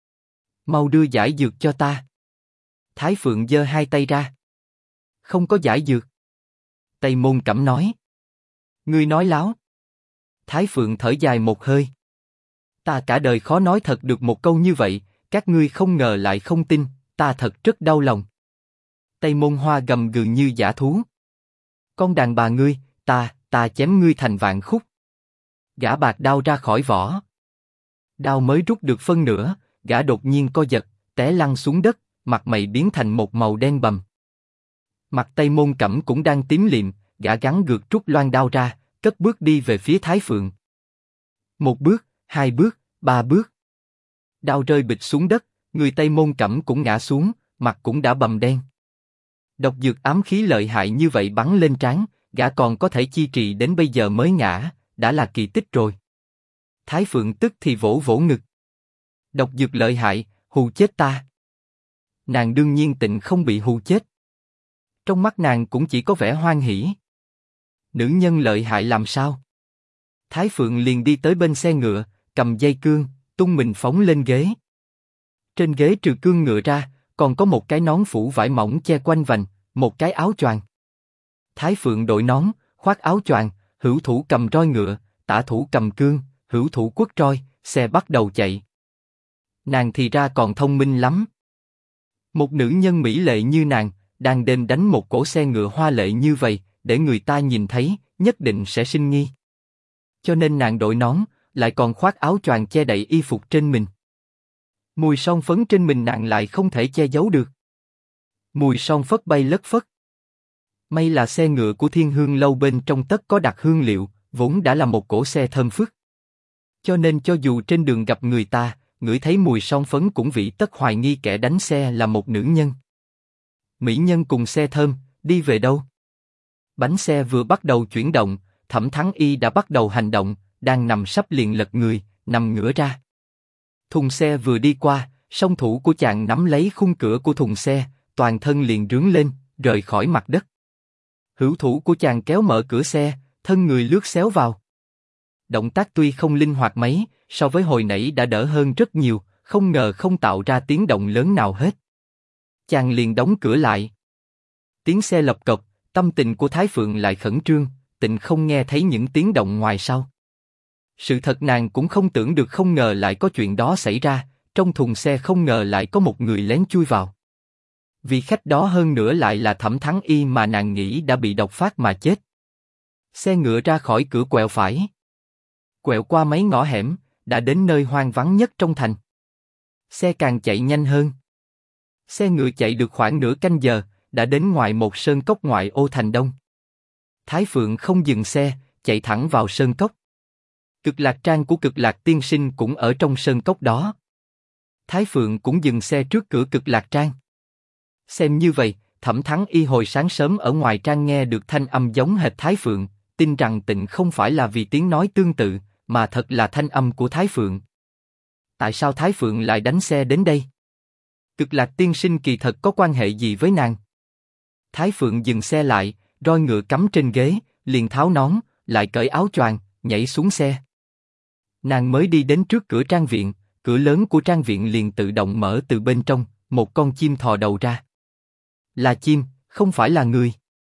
Speaker 1: Mau đưa giải dược cho ta. Thái Phượng giơ hai tay ra. Không có giải dược. Tây Môn Cẩm nói. Ngươi nói láo. Thái Phượng thở dài một hơi. Ta cả đời khó nói thật được một câu như vậy, các ngươi không ngờ lại không tin, ta thật rất đau lòng. Tây Môn Hoa gầm gừ như dã thú. Con đàn bà ngươi, ta chém ngươi thành vạn khúc. Gã bạc đao ra khỏi vỏ. Đao mới rút được phân nửa, gã đột nhiên co giật, té lăn xuống đất, mặt mày biến thành một màu đen bầm. Mặt Tây Môn Cẩm cũng đang tím liệm, gã gắng gượng rút loan đao ra, cất bước đi về phía Thái Phượng. Một bước, hai bước, ba bước. Đao rơi bịch xuống đất, người Tây Môn Cẩm cũng ngã xuống, mặt cũng đã bầm đen. Độc dược ám khí lợi hại như vậy bắn lên trán, gã còn có thể chi trì đến bây giờ mới ngã, đã là kỳ tích rồi. Thái Phượng tức thì vỗ vỗ ngực. Độc dược lợi hại, hù chết ta. Nàng đương nhiên tịnh không bị hù chết. Trong mắt nàng cũng chỉ có vẻ hoan hỉ. Nữ nhân lợi hại làm sao? Thái Phượng liền đi tới bên xe ngựa, cầm dây cương, tung mình phóng lên ghế. Trên ghế trừ cương ngựa ra, còn có một cái nón phủ vải mỏng che quanh vành, một cái áo choàng. Thái Phượng đội nón, khoác áo choàng, hữu thủ cầm roi ngựa, tả thủ cầm cương, hữu thủ quất roi, xe bắt đầu chạy. Nàng thì ra còn thông minh lắm. Một nữ nhân mỹ lệ như nàng, đang đêm đánh một cỗ xe ngựa hoa lệ như vậy, để người ta nhìn thấy, nhất định sẽ sinh nghi. Cho nên nàng đội nón, lại còn khoác áo choàng che đậy y phục trên mình. Mùi son phấn trên mình nàng lại không thể che giấu được. Mùi son phất bay lất phất. May là xe ngựa của Thiên Hương lâu bên trong tất có đặt hương liệu, vốn đã là một cỗ xe thơm phức. Cho nên cho dù trên đường gặp người ta, ngửi thấy mùi son phấn cũng vị tất hoài nghi kẻ đánh xe là một nữ nhân. Mỹ nhân cùng xe thơm, đi về đâu? Bánh xe vừa bắt đầu chuyển động, Thẩm Thắng Y đã bắt đầu hành động, đang nằm sắp liền lật người, nằm ngửa ra. Thùng xe vừa đi qua, song thủ của chàng nắm lấy khung cửa của thùng xe, toàn thân liền rướn lên, rời khỏi mặt đất. Hữu thủ của chàng kéo mở cửa xe, thân người lướt xéo vào. Động tác tuy không linh hoạt mấy, so với hồi nãy đã đỡ hơn rất nhiều, không ngờ không tạo ra tiếng động lớn nào hết. Chàng liền đóng cửa lại. Tiếng xe lộc cộc, tâm tình của Thái Phượng lại khẩn trương, tịnh không nghe thấy những tiếng động ngoài sau. Sự thật nàng cũng không tưởng được, không ngờ lại có chuyện đó xảy ra, trong thùng xe không ngờ lại có một người lén chui vào. Vị khách đó hơn nữa lại là Thẩm Thắng Y mà nàng nghĩ đã bị độc phát mà chết. Xe ngựa ra khỏi cửa quẹo phải. Quẹo qua mấy ngõ hẻm, đã đến nơi hoang vắng nhất trong thành. Xe càng chạy nhanh hơn. Xe ngựa chạy được khoảng nửa canh giờ, đã đến ngoài một sơn cốc ngoại ô thành Đông. Thái Phượng không dừng xe, chạy thẳng vào sơn cốc. Cực Lạc Trang của Cực Lạc tiên sinh cũng ở trong sơn cốc đó. Thái Phượng cũng dừng xe trước cửa Cực Lạc Trang. Xem như vậy, Thẩm Thắng Y hồi sáng sớm ở ngoài trang nghe được thanh âm giống hệt Thái Phượng, tin rằng tịnh không phải là vì tiếng nói tương tự, mà thật là thanh âm của Thái Phượng. Tại sao Thái Phượng lại đánh xe đến đây? Cực Lạc tiên sinh kỳ thật có quan hệ gì với nàng? Thái Phượng dừng xe lại, roi ngựa cắm trên ghế, liền tháo nón, lại cởi áo choàng, nhảy xuống xe. Nàng mới đi đến trước cửa trang viện, cửa lớn của trang viện liền tự động mở từ bên trong, một con chim thò đầu ra. Là chim, không phải là người.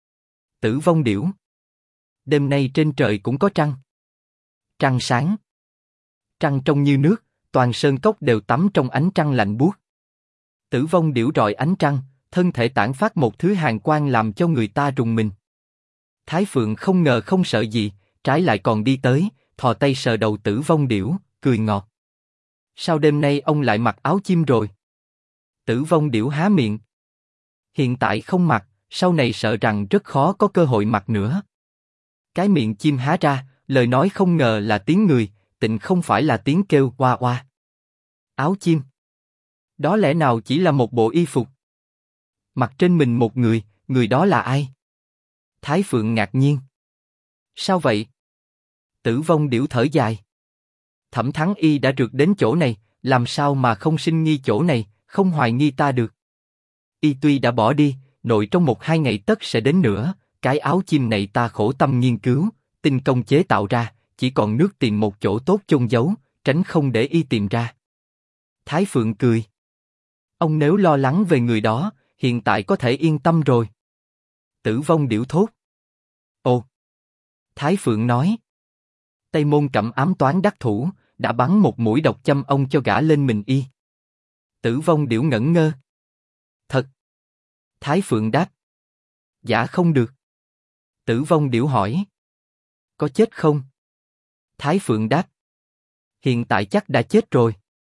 Speaker 1: Tử vong điểu. Đêm nay trên trời cũng có trăng. Trăng sáng. Trăng trong như nước, toàn sơn cốc đều tắm trong ánh trăng lạnh buốt. Tử vong điểu rọi ánh trăng, thân thể tản phát một thứ hàn quang làm cho người ta rùng mình. Thái Phượng không ngờ không sợ gì, trái lại còn đi tới, thò tay sờ đầu tử vong điểu, cười ngọt. Sao đêm nay ông lại mặc áo chim rồi? Tử vong điểu há miệng. Hiện tại không mặc, sau này sợ rằng rất khó có cơ hội mặc nữa. Cái miệng chim há ra, lời nói không ngờ là tiếng người, tịnh không phải là tiếng kêu oa oa. Áo chim. Đó lẽ nào chỉ là một bộ y phục? Mặc trên mình một người, người đó là ai? Thái Phượng ngạc nhiên. Sao vậy? Tử vong điểu thở dài. Thẩm Thắng Y đã rượt đến chỗ này, làm sao mà không sinh nghi chỗ này, không hoài nghi ta được. Y tuy đã bỏ đi, nội trong 1-2 ngày tất sẽ đến nữa, cái áo chim này ta khổ tâm nghiên cứu, tinh công chế tạo ra, chỉ còn nước tìm một chỗ tốt chôn giấu, tránh không để Y tìm ra. Thái Phượng cười. Ông nếu lo lắng về người đó, hiện tại có thể yên tâm rồi. Tử vong điểu thốt. Ồ. Thái Phượng nói. Tây Môn Cẩm ám toán đắc thủ, đã bắn một mũi độc châm ông cho gã lên mình Y. Tử vong điểu ngẩn ngơ. Thật. Thái Phượng đáp. Dạ không được. Tử vong điểu hỏi. Có chết không? Thái Phượng đáp. Hiện tại chắc đã chết rồi.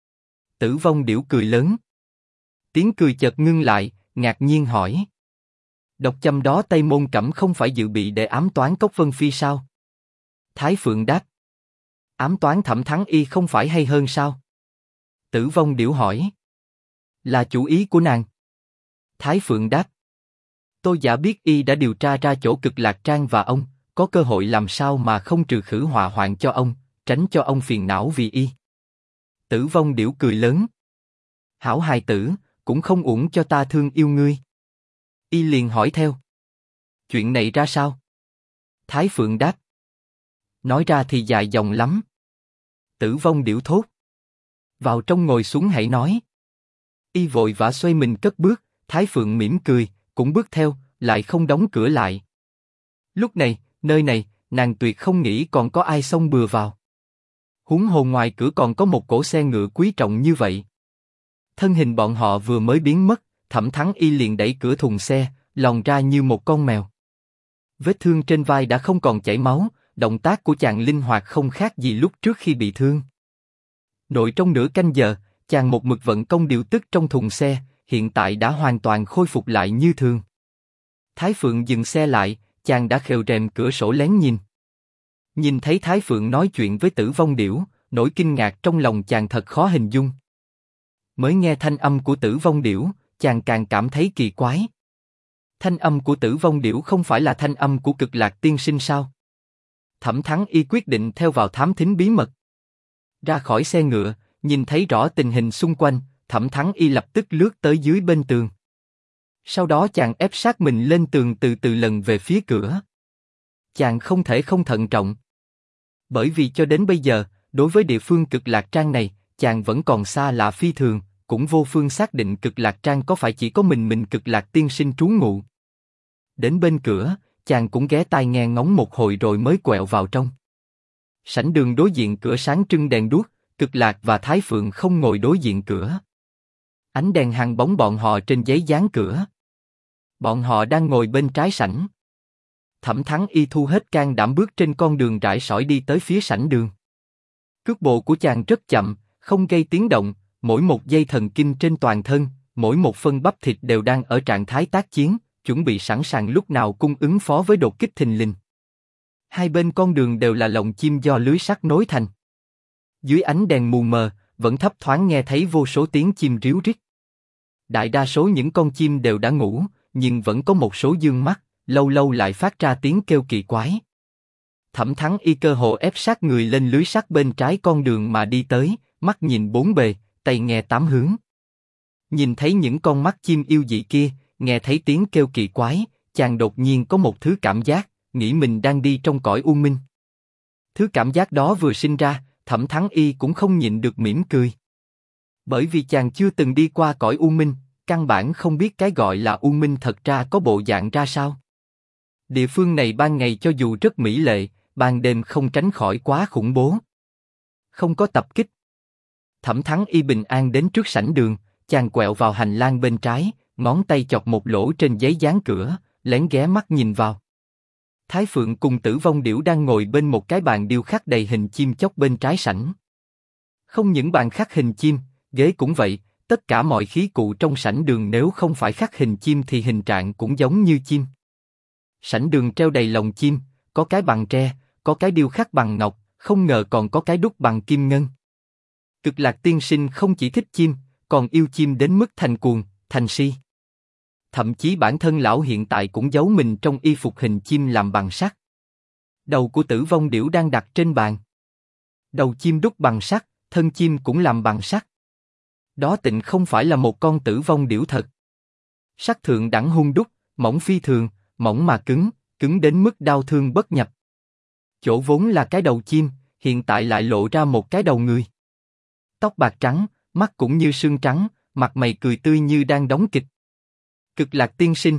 Speaker 1: Tử vong điểu cười lớn. Tiếng cười chợt ngưng lại, ngạc nhiên hỏi. Độc châm đó Tây Môn Cẩm không phải dự bị để ám toán Cốc Vân Phi sao? Thái Phượng đáp. Ám toán Thẩm Thắng Y không phải hay hơn sao? Tử vong điểu hỏi. Là chủ ý của nàng. Thái Phượng đáp. Tôi giả biết Y đã điều tra ra chỗ Cực Lạc Trang và ông, có cơ hội làm sao mà không trừ khử họa hoạn cho ông, tránh cho ông phiền não vì Y. Tử vong điểu cười lớn. Hảo hài tử, cũng không uổng cho ta thương yêu ngươi. Y liền hỏi theo. chuyện này ra sao? Thái Phượng đáp. Nói ra thì dài dòng lắm. Tử vong điểu thốt. Vào trong ngồi xuống hãy nói. Y vội vã xoay mình cất bước, Thái Phượng mỉm cười, cũng bước theo, lại không đóng cửa lại. Lúc này, nơi này, nàng tuyệt không nghĩ còn có ai xông bừa vào. Huống hồ ngoài cửa còn có một cỗ xe ngựa quý trọng như vậy. Thân hình bọn họ vừa mới biến mất, Thẩm Thắng Y liền đẩy cửa thùng xe, lòn ra như một con mèo. Vết thương trên vai đã không còn chảy máu, động tác của chàng linh hoạt không khác gì lúc trước khi bị thương. Nội trong nửa canh giờ, chàng một mực vận công điều tức trong thùng xe, hiện tại đã hoàn toàn khôi phục lại như thường. Thái Phượng dừng xe lại, chàng đã khều rèm cửa sổ lén nhìn. Nhìn thấy Thái Phượng nói chuyện với Tử Vong Điểu, nỗi kinh ngạc trong lòng chàng thật khó hình dung. Mới nghe thanh âm của Tử Vong Điểu, chàng càng cảm thấy kỳ quái. Thanh âm của Tử Vong Điểu không phải là thanh âm của Cực Lạc Tiên Sinh sao? Thẩm Thắng Y quyết định theo vào thám thính bí mật. Ra khỏi xe ngựa, nhìn thấy rõ tình hình xung quanh, Thẩm Thắng Y lập tức lướt tới dưới bên tường. Sau đó chàng ép sát mình lên tường từ từ lần về phía cửa. Chàng không thể không thận trọng. Bởi vì cho đến bây giờ, đối với địa phương Cực Lạc Trang này, chàng vẫn còn xa lạ phi thường, cũng vô phương xác định Cực Lạc Trang có phải chỉ có mình Cực Lạc Tiên Sinh trú ngụ. Đến bên cửa, chàng cũng ghé tai nghe ngóng một hồi rồi mới quẹo vào trong. Sảnh đường đối diện cửa sáng trưng đèn đuốc, Cực Lạc và Thái Phượng không ngồi đối diện cửa. Ánh đèn hằn bóng bọn họ trên giấy dán cửa. Bọn họ đang ngồi bên trái sảnh. Thẩm Thắng Y thu hết can đảm bước trên con đường rải sỏi đi tới phía sảnh đường. Cước bộ của chàng rất chậm, không gây tiếng động, mỗi một dây thần kinh trên toàn thân, mỗi một phân bắp thịt đều đang ở trạng thái tác chiến, chuẩn bị sẵn sàng lúc nào cung ứng phó với đột kích thình lình. Hai bên con đường đều là lồng chim do lưới sắt nối thành. Dưới ánh đèn mù mờ, vẫn thấp thoáng nghe thấy vô số tiếng chim ríu rít. Đại đa số những con chim đều đã ngủ, nhưng vẫn có một số dương mắt, lâu lâu lại phát ra tiếng kêu kỳ quái. Thẩm Thắng Y cơ hồ ép sát người lên lưới sắt bên trái con đường mà đi tới, mắt nhìn bốn bề, tai nghe tám hướng. Nhìn thấy những con mắt chim yêu dị kia, nghe thấy tiếng kêu kỳ quái, chàng đột nhiên có một thứ cảm giác, nghĩ mình đang đi trong cõi u minh. Thứ cảm giác đó vừa sinh ra, Thẩm Thắng Y cũng không nhịn được mỉm cười. Bởi vì chàng chưa từng đi qua cõi u minh, căn bản không biết cái gọi là u minh thật ra có bộ dạng ra sao. Địa phương này ban ngày cho dù rất mỹ lệ, ban đêm không tránh khỏi quá khủng bố. Không có tập kích. Thẩm Thắng Y bình an đến trước sảnh đường, chàng quẹo vào hành lang bên trái, ngón tay chọc một lỗ trên giấy dán cửa, lén ghé mắt nhìn vào. Thái Phượng cùng Tử Vong Điểu đang ngồi bên một cái bàn điêu khắc đầy hình chim chóc bên trái sảnh. Không những bàn khắc hình chim, ghế cũng vậy, tất cả mọi khí cụ trong sảnh đường nếu không phải khắc hình chim thì hình trạng cũng giống như chim. Sảnh đường treo đầy lồng chim, có cái bằng tre, có cái điêu khắc bằng ngọc, không ngờ còn có cái đúc bằng kim ngân. Cực Lạc Tiên Sinh không chỉ thích chim, còn yêu chim đến mức thành cuồng, thành si. Thậm chí bản thân lão hiện tại cũng giấu mình trong y phục hình chim làm bằng sắt. Đầu của Tử Vong Điểu đang đặt trên bàn. Đầu chim đúc bằng sắt, thân chim cũng làm bằng sắt. Đó tịnh không phải là một con Tử Vong Điểu thật. Sắt thượng đẳng hung đúc, mỏng phi thường, mỏng mà cứng, cứng đến mức đau thương bất nhập. Chỗ vốn là cái đầu chim, hiện tại lại lộ ra một cái đầu người. Tóc bạc trắng, mắt cũng như sương trắng, mặt mày cười tươi như đang đóng kịch. Cực Lạc Tiên Sinh.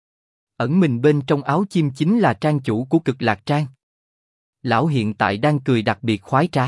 Speaker 1: Ẩn mình bên trong áo chim chính là trang chủ của Cực Lạc Trang. Lão hiện tại đang cười đặc biệt khoái trá.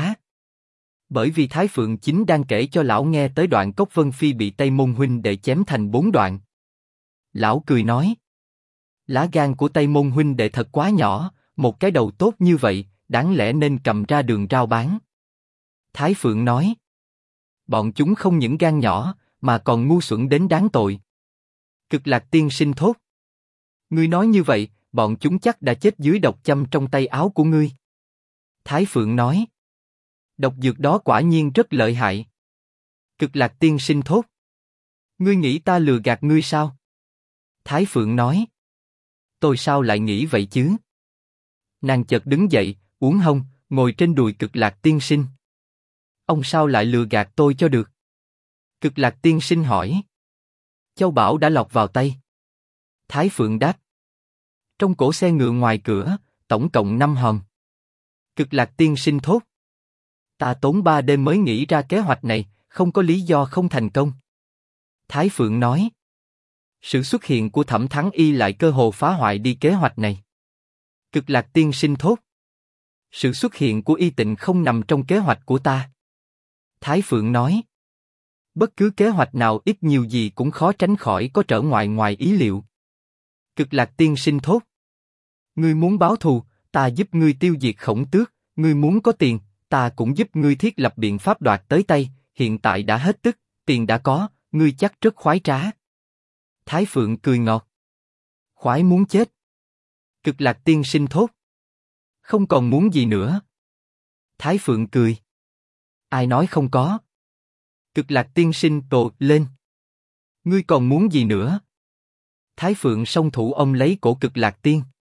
Speaker 1: Bởi vì Thái Phượng chính đang kể cho lão nghe tới đoạn Cốc Vân Phi bị Tây Môn huynh đệ chém thành 4 đoạn. Lão cười nói: lá gan của Tây Môn huynh đệ thật quá nhỏ, một cái đầu tốt như vậy, đáng lẽ nên cầm ra đường rao bán. Thái Phượng nói: bọn chúng không những gan nhỏ, mà còn ngu xuẩn đến đáng tội. Cực Lạc Tiên Sinh thốt: ngươi nói như vậy, bọn chúng chắc đã chết dưới độc châm trong tay áo của ngươi. Thái Phượng nói: độc dược đó quả nhiên rất lợi hại. Cực Lạc Tiên Sinh thốt: ngươi nghĩ ta lừa gạt ngươi sao? Thái Phượng nói: tôi sao lại nghĩ vậy chứ? Nàng chợt đứng dậy, uốn hông, ngồi trên đùi Cực Lạc Tiên Sinh. Ông sao lại lừa gạt tôi cho được? Cực Lạc Tiên Sinh hỏi. Châu Bảo đã lọt vào tay. Thái Phượng đáp: Trong cổ xe ngựa ngoài cửa, tổng cộng 5 hòm. Cực Lạc tiên sinh thốt. Ta tốn 3 đêm mới nghĩ ra kế hoạch này, không có lý do không thành công. Thái Phượng nói. Sự xuất hiện của Thẩm Thắng Y lại cơ hồ phá hoại đi kế hoạch này. Cực Lạc tiên sinh thốt. Sự xuất hiện của Y Tịnh không nằm trong kế hoạch của ta. Thái Phượng nói. Bất cứ kế hoạch nào ít nhiều gì cũng khó tránh khỏi có trở ngại ngoài ý liệu. Cực Lạc tiên sinh thốt. Ngươi muốn báo thù, ta giúp ngươi tiêu diệt Khổng Tước, ngươi muốn có tiền, ta cũng giúp ngươi thiết lập biện pháp đoạt tới tay, hiện tại đã hết tức, tiền đã có, ngươi chắc rất khoái trá. Thái Phượng cười ngọt. Khoái muốn chết. Cực Lạc tiên sinh thốt. Không còn muốn gì nữa. Thái Phượng cười. Ai nói không có? Cực Lạc tiên sinh tột lên. Ngươi còn muốn gì nữa? Thái Phượng song thủ ôm lấy cổ Cực Lạc tiên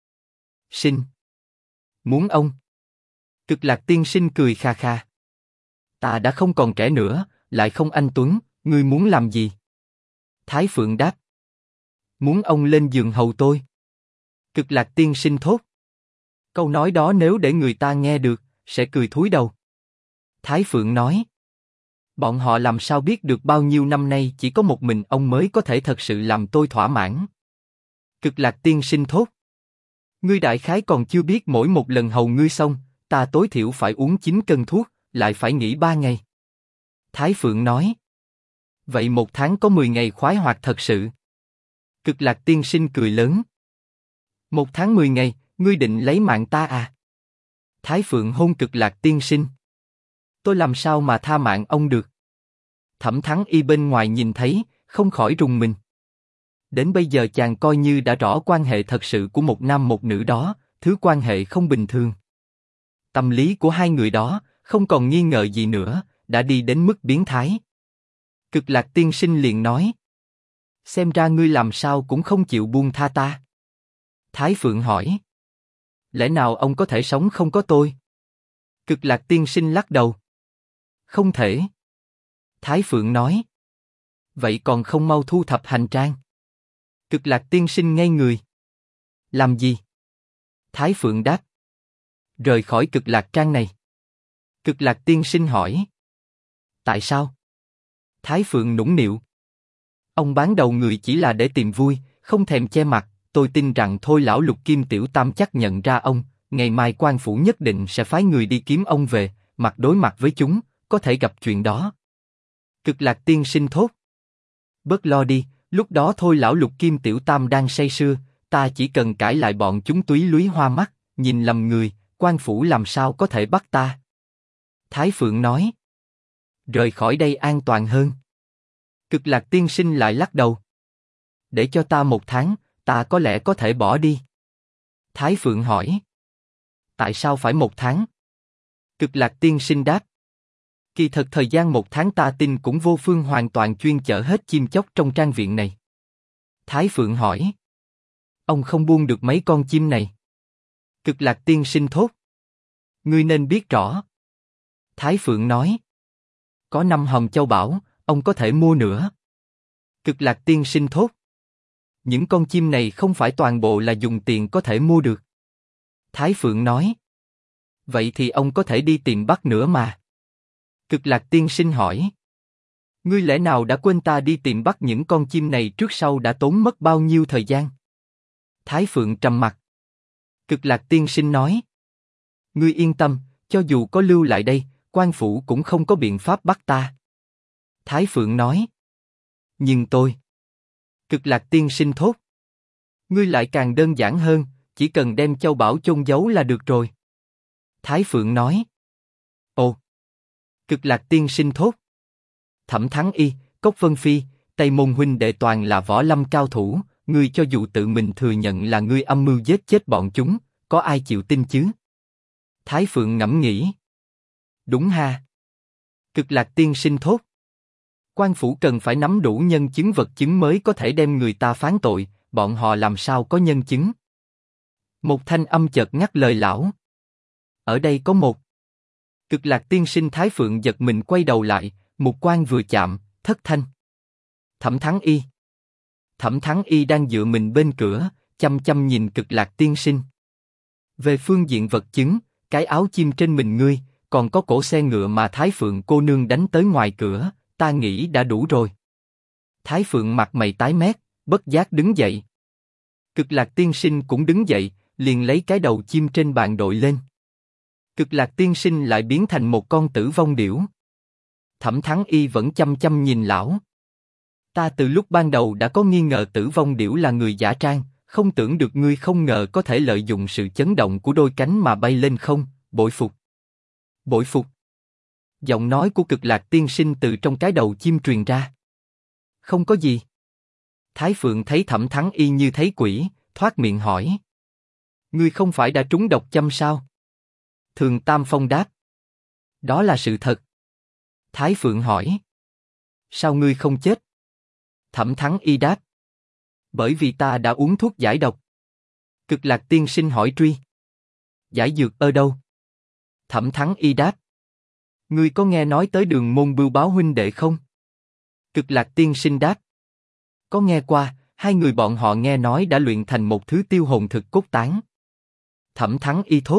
Speaker 1: sinh. Muốn ông? Cực Lạc tiên sinh cười kha kha. Ta đã không còn trẻ nữa, lại không anh tuấn, ngươi muốn làm gì? Thái Phượng đáp. Muốn ông lên giường hầu tôi. Cực Lạc tiên sinh thốt. Câu nói đó nếu để người ta nghe được, sẽ cười thúi đầu. Thái Phượng nói. Bọn họ làm sao biết được bao nhiêu năm nay chỉ có một mình ông mới có thể thật sự làm tôi thỏa mãn. Cực Lạc tiên sinh thốt. Ngươi đại khái còn chưa biết mỗi một lần hầu ngươi xong, ta tối thiểu phải uống 9 cân thuốc, lại phải nghỉ 3 ngày. Thái Phượng nói. Vậy 1 tháng có 10 ngày khoái hoạt thật sự. Cực Lạc tiên sinh cười lớn. 1 tháng 10 ngày, ngươi định lấy mạng ta à? Thái Phượng hôn Cực Lạc tiên sinh. Tôi làm sao mà tha mạng ông được? Thẩm Thắng Y bên ngoài nhìn thấy, không khỏi rùng mình. Đến bây giờ chàng coi như đã rõ quan hệ thật sự của một nam một nữ đó, thứ quan hệ không bình thường. Tâm lý của hai người đó, không còn nghi ngờ gì nữa, đã đi đến mức biến thái. Cực Lạc tiên sinh liền nói. Xem ra ngươi làm sao cũng không chịu buông tha ta. Thái Phượng hỏi. Lẽ nào ông có thể sống không có tôi? Cực Lạc tiên sinh lắc đầu. Không thể. Thái Phượng nói. Vậy còn không mau thu thập hành trang? Cực Lạc tiên sinh ngây người. Làm gì? Thái Phượng đáp. Rời khỏi Cực Lạc trang này. Cực Lạc tiên sinh hỏi. Tại sao? Thái Phượng nũng nịu. Ông bán đầu người chỉ là để tìm vui, không thèm che mặt. Tôi tin rằng thôi lão Lục Kim Tiểu Tam chắc nhận ra ông, ngày mai quan phủ nhất định sẽ phái người đi kiếm ông về, mặt đối mặt với chúng, có thể gặp chuyện đó. Cực Lạc tiên sinh thốt. Bớt lo đi, lúc đó thôi lão Lục Kim Tiểu Tam đang say sưa, ta chỉ cần cãi lại bọn chúng túy lúy hoa mắt, nhìn lầm người, quan phủ làm sao có thể bắt ta. Thái Phượng nói. Rời khỏi đây an toàn hơn. Cực Lạc tiên sinh lại lắc đầu. Để cho ta 1 tháng, ta có lẽ có thể bỏ đi. Thái Phượng hỏi. Tại sao phải 1 tháng? Cực Lạc tiên sinh đáp. Kỳ thật thời gian 1 tháng ta tin cũng vô phương hoàn toàn chuyên chở hết chim chóc trong trang viện này. Thái Phượng hỏi. Ông không buông được mấy con chim này. Cực Lạc tiên sinh thốt. Ngươi nên biết rõ. Thái Phượng nói. Có 5 hòm châu bảo, ông có thể mua nữa. Cực Lạc tiên sinh thốt. Những con chim này không phải toàn bộ là dùng tiền có thể mua được. Thái Phượng nói. Vậy thì ông có thể đi tìm bắt nữa mà. Cực Lạc tiên sinh hỏi. Ngươi lẽ nào đã quên ta đi tìm bắt những con chim này trước sau đã tốn mất bao nhiêu thời gian? Thái Phượng trầm mặc. Cực Lạc tiên sinh nói. Ngươi yên tâm, cho dù có lưu lại đây, quan phủ cũng không có biện pháp bắt ta. Thái Phượng nói. Nhưng tôi. Cực Lạc tiên sinh thốt. Ngươi lại càng đơn giản hơn, chỉ cần đem châu bảo chôn giấu là được rồi. Thái Phượng nói. Ồ. Cực Lạc tiên sinh thốt. Thẩm Thắng Y, Cốc Vân Phi, Tây Môn huynh đệ toàn là võ lâm cao thủ, ngươi cho dù tự mình thừa nhận là ngươi âm mưu giết chết bọn chúng, có ai chịu tin chứ? Thái Phượng ngẫm nghĩ. Đúng ha. Cực Lạc tiên sinh thốt. Quan phủ cần phải nắm đủ nhân chứng vật chứng mới có thể đem người ta phán tội, bọn họ làm sao có nhân chứng? Một thanh âm chợt ngắt lời lão. Ở đây có một. Cực Lạc tiên sinh Thái Phượng giật mình quay đầu lại, mục quang vừa chạm, thất thanh. Thẩm Thắng Y. Thẩm Thắng Y đang dựa mình bên cửa, chăm chăm nhìn Cực Lạc tiên sinh. Về phương diện vật chứng, cái áo chim trên mình ngươi, còn có cổ xe ngựa mà Thái Phượng cô nương đánh tới ngoài cửa, ta nghĩ đã đủ rồi. Thái Phượng mặt mày tái mét, bất giác đứng dậy. Cực Lạc tiên sinh cũng đứng dậy, liền lấy cái đầu chim trên bàn đội lên. Cực Lạc tiên sinh lại biến thành một con tử vong điểu. Thẩm Thắng Y vẫn chăm chăm nhìn lão. Ta từ lúc ban đầu đã có nghi ngờ tử vong điểu là người giả trang, không tưởng được ngươi không ngờ có thể lợi dụng sự chấn động của đôi cánh mà bay lên không, bội phục. Bội phục. Giọng nói của Cực Lạc tiên sinh từ trong cái đầu chim truyền ra. Không có gì. Thái Phượng thấy Thẩm Thắng Y như thấy quỷ, thoát miệng hỏi. Ngươi không phải đã trúng độc châm sao? Thường Tam Phong đáp. Đó là sự thật. Thái Phượng hỏi. Sao ngươi không chết? Thẩm Thắng Y đáp. Bởi vì ta đã uống thuốc giải độc. Cực Lạc tiên sinh hỏi truy. Giải dược ở đâu? Thẩm Thắng Y đáp. Ngươi có nghe nói tới Đường Môn Bưu Báo huynh đệ không? Cực Lạc tiên sinh đáp. Có nghe qua, hai người bọn họ nghe nói đã luyện thành một thứ tiêu hồn thực cốt tán. Thẩm Thắng Y thốt.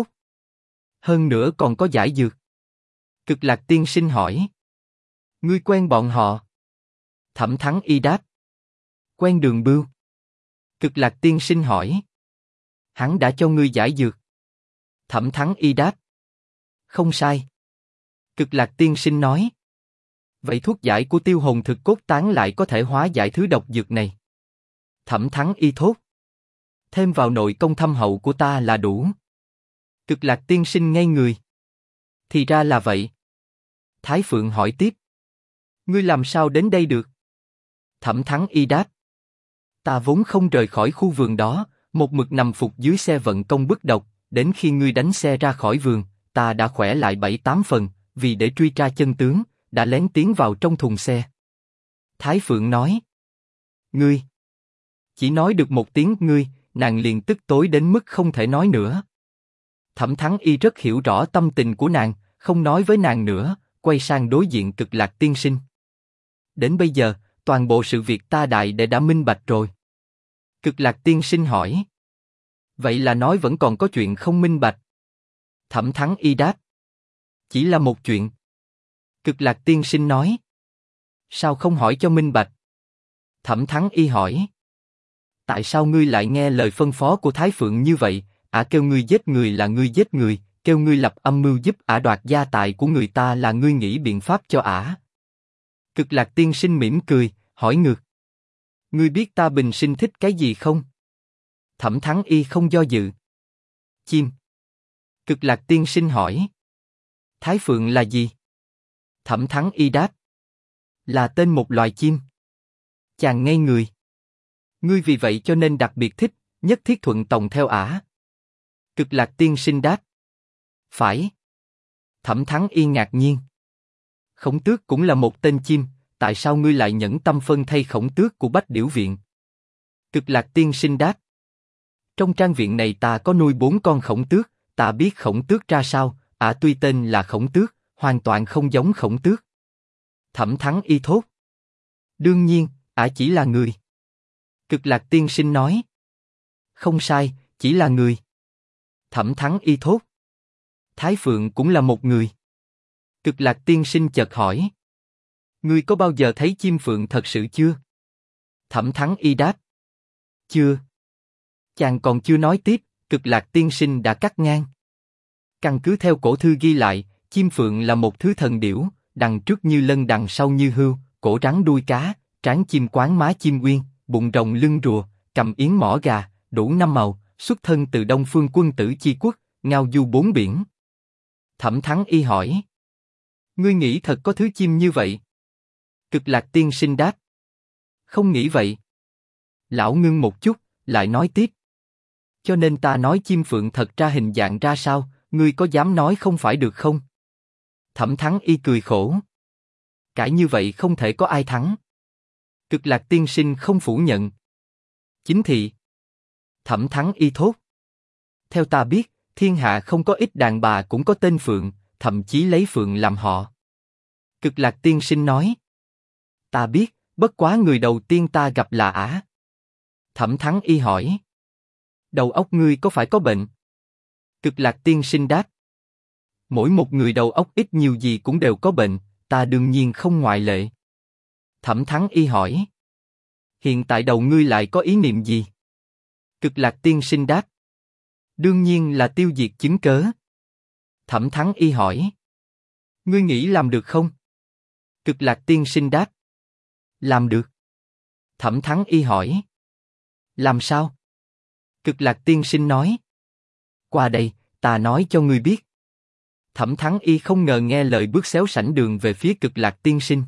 Speaker 1: Hơn nữa còn có giải dược. Cực Lạc tiên sinh hỏi. Ngươi quen bọn họ? Thẩm Thắng Y đáp. Quen Đường Bưu. Cực Lạc tiên sinh hỏi. Hắn đã cho ngươi giải dược. Thẩm Thắng Y đáp. Không sai. Cực Lạc tiên sinh nói. Vậy thuốc giải của tiêu hồn thực cốt tán lại có thể hóa giải thứ độc dược này? Thẩm Thắng Y thốt. Thêm vào nội công thâm hậu của ta là đủ. Cực Lạc tiên sinh ngây người. Thì ra là vậy. Thái Phượng hỏi tiếp. Ngươi làm sao đến đây được? Thẩm Thắng Y đáp. Ta vốn không rời khỏi khu vườn đó, một mực nằm phục dưới xe vận công bức độc, đến khi ngươi đánh xe ra khỏi vườn, ta đã khỏe lại 7-8 phần, vì để truy tra chân tướng, đã lén tiến vào trong thùng xe. Thái Phượng nói. Ngươi. Chỉ nói được một tiếng ngươi, nàng liền tức tối đến mức không thể nói nữa. Thẩm Thắng Y rất hiểu rõ tâm tình của nàng, không nói với nàng nữa, quay sang đối diện Cực Lạc tiên sinh. Đến bây giờ, toàn bộ sự việc ta đại đệ đã minh bạch rồi. Cực Lạc tiên sinh hỏi. Vậy là nói vẫn còn có chuyện không minh bạch? Thẩm Thắng Y đáp. Chỉ là một chuyện. Cực Lạc tiên sinh nói. Sao không hỏi cho minh bạch? Thẩm Thắng Y hỏi. Tại sao ngươi lại nghe lời phân phó của Thái Phượng như vậy? Ả kêu ngươi giết người là ngươi giết người, kêu ngươi lập âm mưu giúp Ả đoạt gia tài của người ta là ngươi nghĩ biện pháp cho Ả. Cực Lạc tiên sinh mỉm cười, hỏi ngược. Ngươi biết ta bình sinh thích cái gì không? Thẩm Thắng Y không do dự. Chim. Cực Lạc tiên sinh hỏi. Thái Phượng là gì? Thẩm Thắng Y đáp. Là tên một loài chim. Chàng ngây người. Ngươi vì vậy cho nên đặc biệt thích, nhất thiết thuận tòng theo Ả. Cực Lạc tiên sinh đáp. Phải. Thẩm Thắng Y ngạc nhiên. Khổng Tước cũng là một tên chim, tại sao ngươi lại nhẫn tâm phân thay Khổng Tước của Bách Điểu Viện? Cực Lạc tiên sinh đáp. Trong trang viện này ta có nuôi 4 con Khổng Tước, ta biết Khổng Tước ra sao, Ả tuy tên là Khổng Tước, hoàn toàn không giống Khổng Tước. Thẩm Thắng Y thốt. Đương nhiên, Ả chỉ là người. Cực Lạc tiên sinh nói. Không sai, chỉ là người. Thẩm Thắng Y thốt. Thái Phượng cũng là một người. Cực Lạc tiên sinh chợt hỏi. Ngươi có bao giờ thấy chim phượng thật sự chưa? Thẩm Thắng Y đáp. Chưa. Chàng còn chưa nói tiếp, Cực Lạc tiên sinh đã cắt ngang. Căn cứ theo cổ thư ghi lại, chim phượng là một thứ thần điểu, đằng trước như lân đằng sau như hươu, cổ rắn đuôi cá, trán chim quán má chim uyên, bụng rồng lưng rùa, cầm yến mỏ gà, đủ 5 màu, xuất thân từ Đông Phương Quân Tử Chi Quốc, ngao du 4 biển. Thẩm Thắng Y hỏi. Ngươi nghĩ thật có thứ chim như vậy? Cực Lạc tiên sinh đáp. Không nghĩ vậy. Lão ngưng một chút, lại nói tiếp. Cho nên ta nói chim phượng thật ra hình dạng ra sao, ngươi có dám nói không phải được không? Thẩm Thắng Y cười khổ. Cãi như vậy không thể có ai thắng. Cực Lạc tiên sinh không phủ nhận. Chính thị. Thẩm Thắng Y thốt. Theo ta biết, thiên hạ không có ít đàn bà cũng có tên Phượng, thậm chí lấy Phượng làm họ. Cực Lạc tiên sinh nói. Ta biết, bất quá người đầu tiên ta gặp là Ả. Thẩm Thắng Y hỏi. Đầu óc ngươi có phải có bệnh? Cực Lạc tiên sinh đáp. Mỗi một người đầu óc ít nhiều gì cũng đều có bệnh, ta đương nhiên không ngoại lệ. Thẩm Thắng Y hỏi. Hiện tại đầu ngươi lại có ý niệm gì? Cực Lạc tiên sinh đáp. Đương nhiên là tiêu diệt chứng cớ. Thẩm Thắng Y hỏi. Ngươi nghĩ làm được không? Cực Lạc tiên sinh đáp. Làm được. Thẩm Thắng Y hỏi. Làm sao? Cực Lạc tiên sinh nói. Qua đây, ta nói cho ngươi biết. Thẩm Thắng Y không ngờ nghe lời bước xéo sảnh đường về phía Cực Lạc tiên sinh.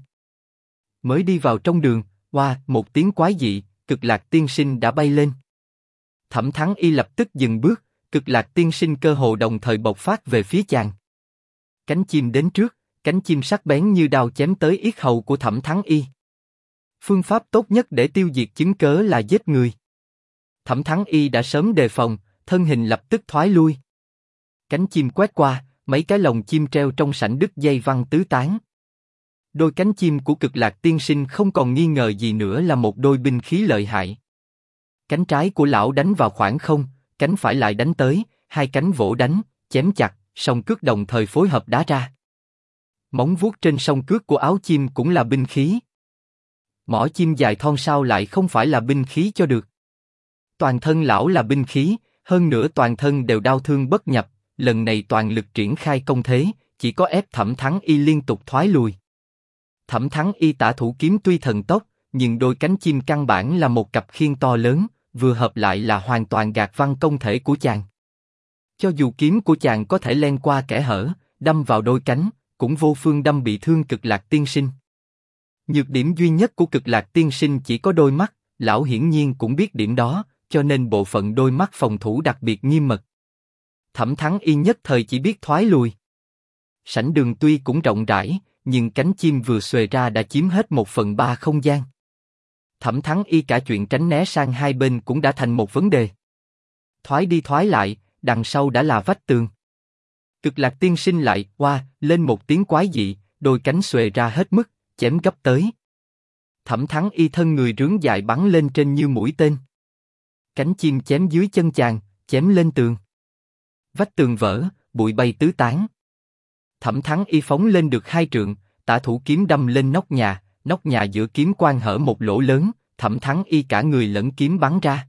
Speaker 1: Mới đi vào trong đường, một tiếng quái dị, Cực Lạc tiên sinh đã bay lên. Thẩm Thắng Y lập tức dừng bước, Cực Lạc tiên sinh cơ hồ đồng thời bộc phát về phía chàng. Cánh chim đến trước, cánh chim sắc bén như đao chém tới yết hầu của Thẩm Thắng Y. Phương pháp tốt nhất để tiêu diệt chứng cớ là giết người. Thẩm Thắng Y đã sớm đề phòng, thân hình lập tức thoái lui. Cánh chim quét qua, mấy cái lồng chim treo trong sảnh đứt dây văng tứ tán. Đôi cánh chim của Cực Lạc tiên sinh không còn nghi ngờ gì nữa là một đôi binh khí lợi hại. Cánh trái của lão đánh vào khoảng không, cánh phải lại đánh tới, hai cánh vỗ đánh, chém chặt, song cước đồng thời phối hợp đá ra. Móng vuốt trên song cước của áo chim cũng là binh khí. Mỏ chim dài thon sao lại không phải là binh khí cho được. Toàn thân lão là binh khí, hơn nữa toàn thân đều đau thương bất nhập, lần này toàn lực triển khai công thế, chỉ có ép Thẩm Thắng Y liên tục thoái lùi. Thẩm Thắng Y tả thủ kiếm tuy thần tốc, nhưng đôi cánh chim căn bản là một cặp khiên to lớn, vừa hợp lại là hoàn toàn gạt văng công thể của chàng. Cho dù kiếm của chàng có thể len qua kẽ hở, đâm vào đôi cánh, cũng vô phương đâm bị thương Cực Lạc tiên sinh. Nhược điểm duy nhất của Cực Lạc tiên sinh chỉ có đôi mắt, lão hiển nhiên cũng biết điểm đó, cho nên bộ phận đôi mắt phòng thủ đặc biệt nghiêm mật. Thẩm Thắng Y nhất thời chỉ biết thoái lùi. Sảnh đường tuy cũng rộng rãi, nhưng cánh chim vừa xuề ra đã chiếm hết 1/3 không gian. Thẩm Thắng Y cả chuyện tránh né sang hai bên cũng đã thành một vấn đề. Thoái đi thoái lại, đằng sau đã là vách tường. Cực Lạc tiên sinh lại lên một tiếng quái dị, đôi cánh xuề ra hết mức, chém gấp tới. Thẩm Thắng Y thân người rướn dài bắn lên trên như mũi tên. Cánh chim chém dưới chân chàng, chém lên tường. Vách tường vỡ, bụi bay tứ tán. Thẩm Thắng Y phóng lên được 2 trượng, tả thủ kiếm đâm lên nóc nhà giữa kiếm quan hở một lỗ lớn, Thẩm Thắng Y cả người lẫn kiếm bắn ra.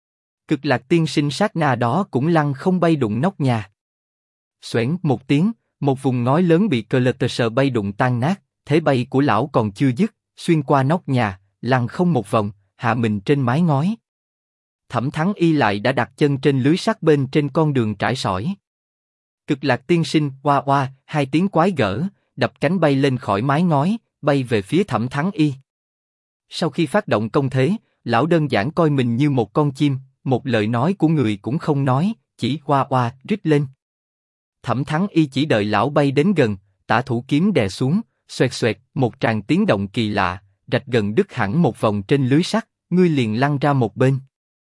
Speaker 1: Cực Lạc tiên sinh sát na đó cũng lăn không bay đụng nóc nhà. Xoẻng một tiếng, một vùng ngói lớn bị Cletus bay đụng tan nát, thế bay của lão còn chưa dứt, xuyên qua nóc nhà, lăn không một vòng, hạ mình trên mái ngói. Thẩm Thắng Y lại đã đặt chân trên lưới sắt bên trên con đường trải sỏi. Cực Lạc tiên sinh hai tiếng quái gở, đập cánh bay lên khỏi mái ngói, bay về phía Thẩm Thắng Y. Sau khi phát động công thế, lão đơn giản coi mình như một con chim, một lời nói của người cũng không nói, chỉ rít lên. Thẩm Thắng Y chỉ đợi lão bay đến gần, tả thủ kiếm đè xuống, xoẹt xoẹt, một tràng tiếng động kỳ lạ, rạch gần đứt hẳn một vòng trên lưới sắt, ngươi liền lăn ra một bên.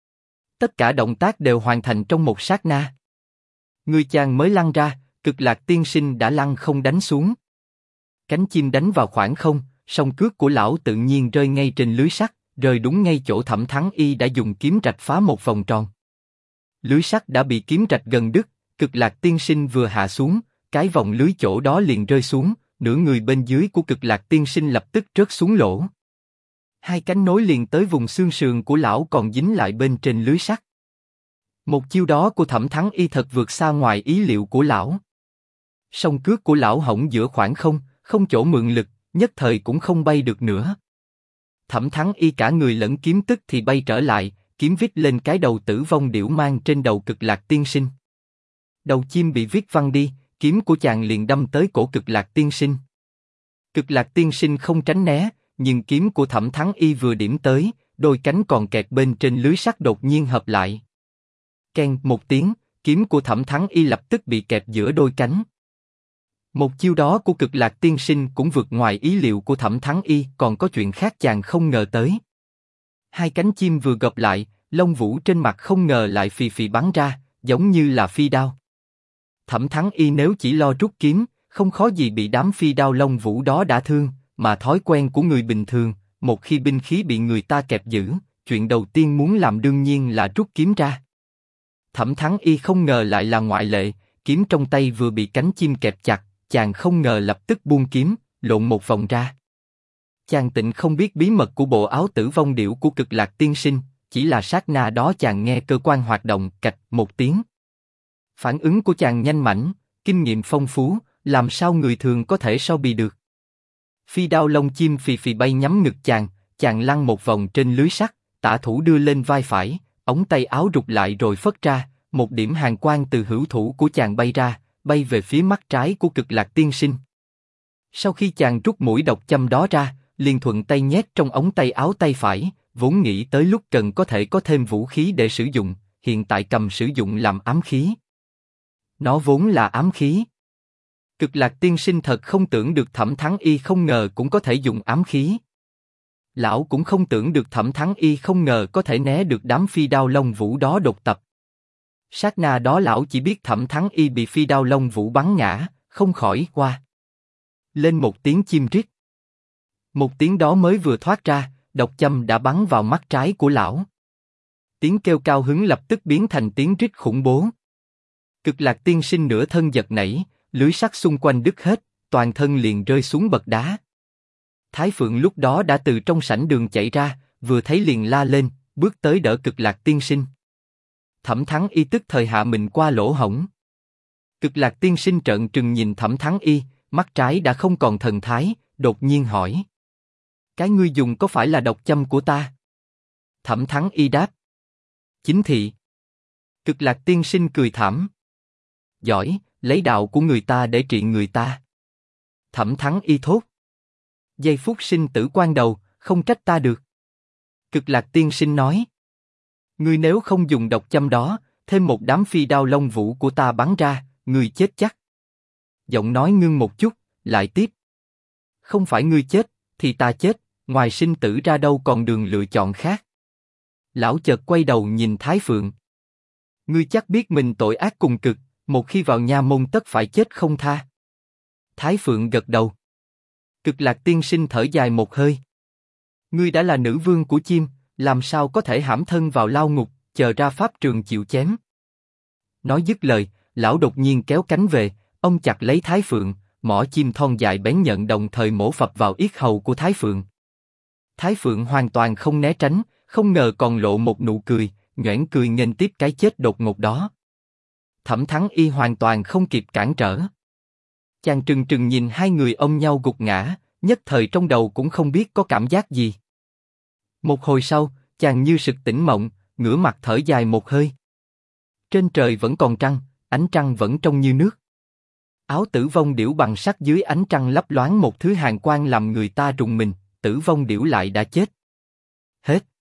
Speaker 1: Tất cả động tác đều hoàn thành trong một sát na. Ngươi chàng mới lăn ra, Cực Lạc tiên sinh đã lăn không đánh xuống. Cánh chim đánh vào khoảng không, song cước của lão tự nhiên rơi ngay trên lưới sắt, rơi đúng ngay chỗ Thẩm Thắng Y đã dùng kiếm rạch phá một vòng tròn. Lưới sắt đã bị kiếm rạch gần đứt, Cực Lạc tiên sinh vừa hạ xuống, cái vòng lưới chỗ đó liền rơi xuống, nửa người bên dưới của Cực Lạc tiên sinh lập tức rớt xuống lỗ. Hai cánh nối liền tới vùng xương sườn của lão còn dính lại bên trên lưới sắt. Một chiêu đó của Thẩm Thắng Y thật vượt xa ngoài ý liệu của lão. Song cước của lão hỏng giữa khoảng không, không chỗ mượn lực, nhất thời cũng không bay được nữa. Thẩm Thắng Y cả người lẫn kiếm tức thì bay trở lại, kiếm vít lên cái đầu tử vong điểu mang trên đầu Cực Lạc tiên sinh. Đầu chim bị vít văng đi, kiếm của chàng liền đâm tới cổ Cực Lạc tiên sinh. Cực Lạc tiên sinh không tránh né, nhưng kiếm của Thẩm Thắng Y vừa điểm tới, đôi cánh còn kẹt bên trên lưới sắt đột nhiên hợp lại. Keng một tiếng, kiếm của Thẩm Thắng Y lập tức bị kẹp giữa đôi cánh. Một chiêu đó của Cực Lạc tiên sinh cũng vượt ngoài ý liệu của Thẩm Thắng Y, còn có chuyện khác chàng không ngờ tới. Hai cánh chim vừa gập lại, lông vũ trên mặt không ngờ lại phì phì bắn ra, giống như là phi đao. Thẩm Thắng Y nếu chỉ lo rút kiếm, không khó gì bị đám phi đao lông vũ đó đả thương, mà thói quen của người bình thường, một khi binh khí bị người ta kẹp giữ, chuyện đầu tiên muốn làm đương nhiên là rút kiếm ra. Thẩm Thắng Y không ngờ lại là ngoại lệ, kiếm trong tay vừa bị cánh chim kẹp chặt, chàng không ngờ lập tức buông kiếm, lộn một vòng ra. Chàng tịnh không biết bí mật của bộ áo tử vong điểu của Cực Lạc tiên sinh, chỉ là sát na đó chàng nghe cơ quan hoạt động cạch một tiếng. Phản ứng của chàng nhanh mãnh, kinh nghiệm phong phú, làm sao người thường có thể so bì được. Phi đao lông chim phì phì bay nhắm ngực chàng lăn một vòng trên lưới sắt, tả thủ đưa lên vai phải, ống tay áo rụt lại rồi phất ra, một điểm hàn quang từ hữu thủ của chàng bay ra, bay về phía mắt trái của Cực Lạc tiên sinh. Sau khi chàng rút mũi độc châm đó ra, liền thuận tay nhét trong ống tay áo tay phải, vốn nghĩ tới lúc cần có thể có thêm vũ khí để sử dụng, hiện tại cầm sử dụng làm ám khí. Nó vốn là ám khí. Cực Lạc tiên sinh thật không tưởng được Thẩm Thắng Y không ngờ cũng có thể dùng ám khí. Lão cũng không tưởng được Thẩm Thắng Y không ngờ có thể né được đám phi đao long vũ đó đột tập. Sát na đó lão chỉ biết Thẩm Thắng Y bị phi đao long vũ bắn ngã, không khỏi qua lên một tiếng chim rít. Một tiếng đó mới vừa thoát ra, độc châm đã bắn vào mắt trái của lão. Tiếng kêu cao hứng lập tức biến thành tiếng rít khủng bố. Cực Lạc tiên sinh nửa thân giật nảy, lưới sắt xung quanh đứt hết, toàn thân liền rơi xuống bậc đá. Thái Phượng lúc đó đã từ trong sảnh đường chạy ra, vừa thấy liền la lên, bước tới đỡ Cực Lạc tiên sinh. Thẩm Thắng Y tức thời hạ mình qua lỗ hổng. Cực Lạc tiên sinh trợn trừng nhìn Thẩm Thắng Y, mắt trái đã không còn thần thái, đột nhiên hỏi: cái ngươi dùng có phải là độc châm của ta? Thẩm Thắng Y đáp: chính thị. Cực Lạc tiên sinh cười thảm: giỏi, lấy đạo của người ta để trị người ta. Thẩm Thắng Y thốt: giây phút sinh tử quan đầu, không trách ta được. Cực Lạc tiên sinh nói: ngươi nếu không dùng độc châm đó, thêm một đám phi đao long vũ của ta bắn ra, ngươi chết chắc. Giọng nói ngưng một chút, lại tiếp: không phải ngươi chết, thì ta chết, ngoài sinh tử ra đâu còn đường lựa chọn khác. Lão chợt quay đầu nhìn Thái Phượng: ngươi chắc biết mình tội ác cùng cực, một khi vào nha môn tất phải chết không tha. Thái Phượng gật đầu. Cực Lạc tiên sinh thở dài một hơi: ngươi đã là nữ vương của chim, làm sao có thể hãm thân vào lao ngục, chờ ra pháp trường chịu chém. Nói dứt lời, lão đột nhiên kéo cánh về, ông chặt lấy Thái Phượng, mỏ chim thon dài bén nhọn đồng thời mổ phập vào yết hầu của Thái Phượng. Thái Phượng hoàn toàn không né tránh, không ngờ còn lộ một nụ cười, nhoẻn cười nghênh tiếp cái chết đột ngột đó. Thẩm Thắng Y hoàn toàn không kịp cản trở. Chàng trừng trừng nhìn hai người ôm nhau gục ngã, nhất thời trong đầu cũng không biết có cảm giác gì. Một hồi sau, chàng như sực tỉnh mộng, ngửa mặt thở dài một hơi. Trên trời vẫn còn trăng, ánh trăng vẫn trong như nước. Áo tử vong điểu bằng sắt dưới ánh trăng lấp loáng một thứ hàn quang làm người ta rùng mình, tử vong điểu lại đã chết. Hết.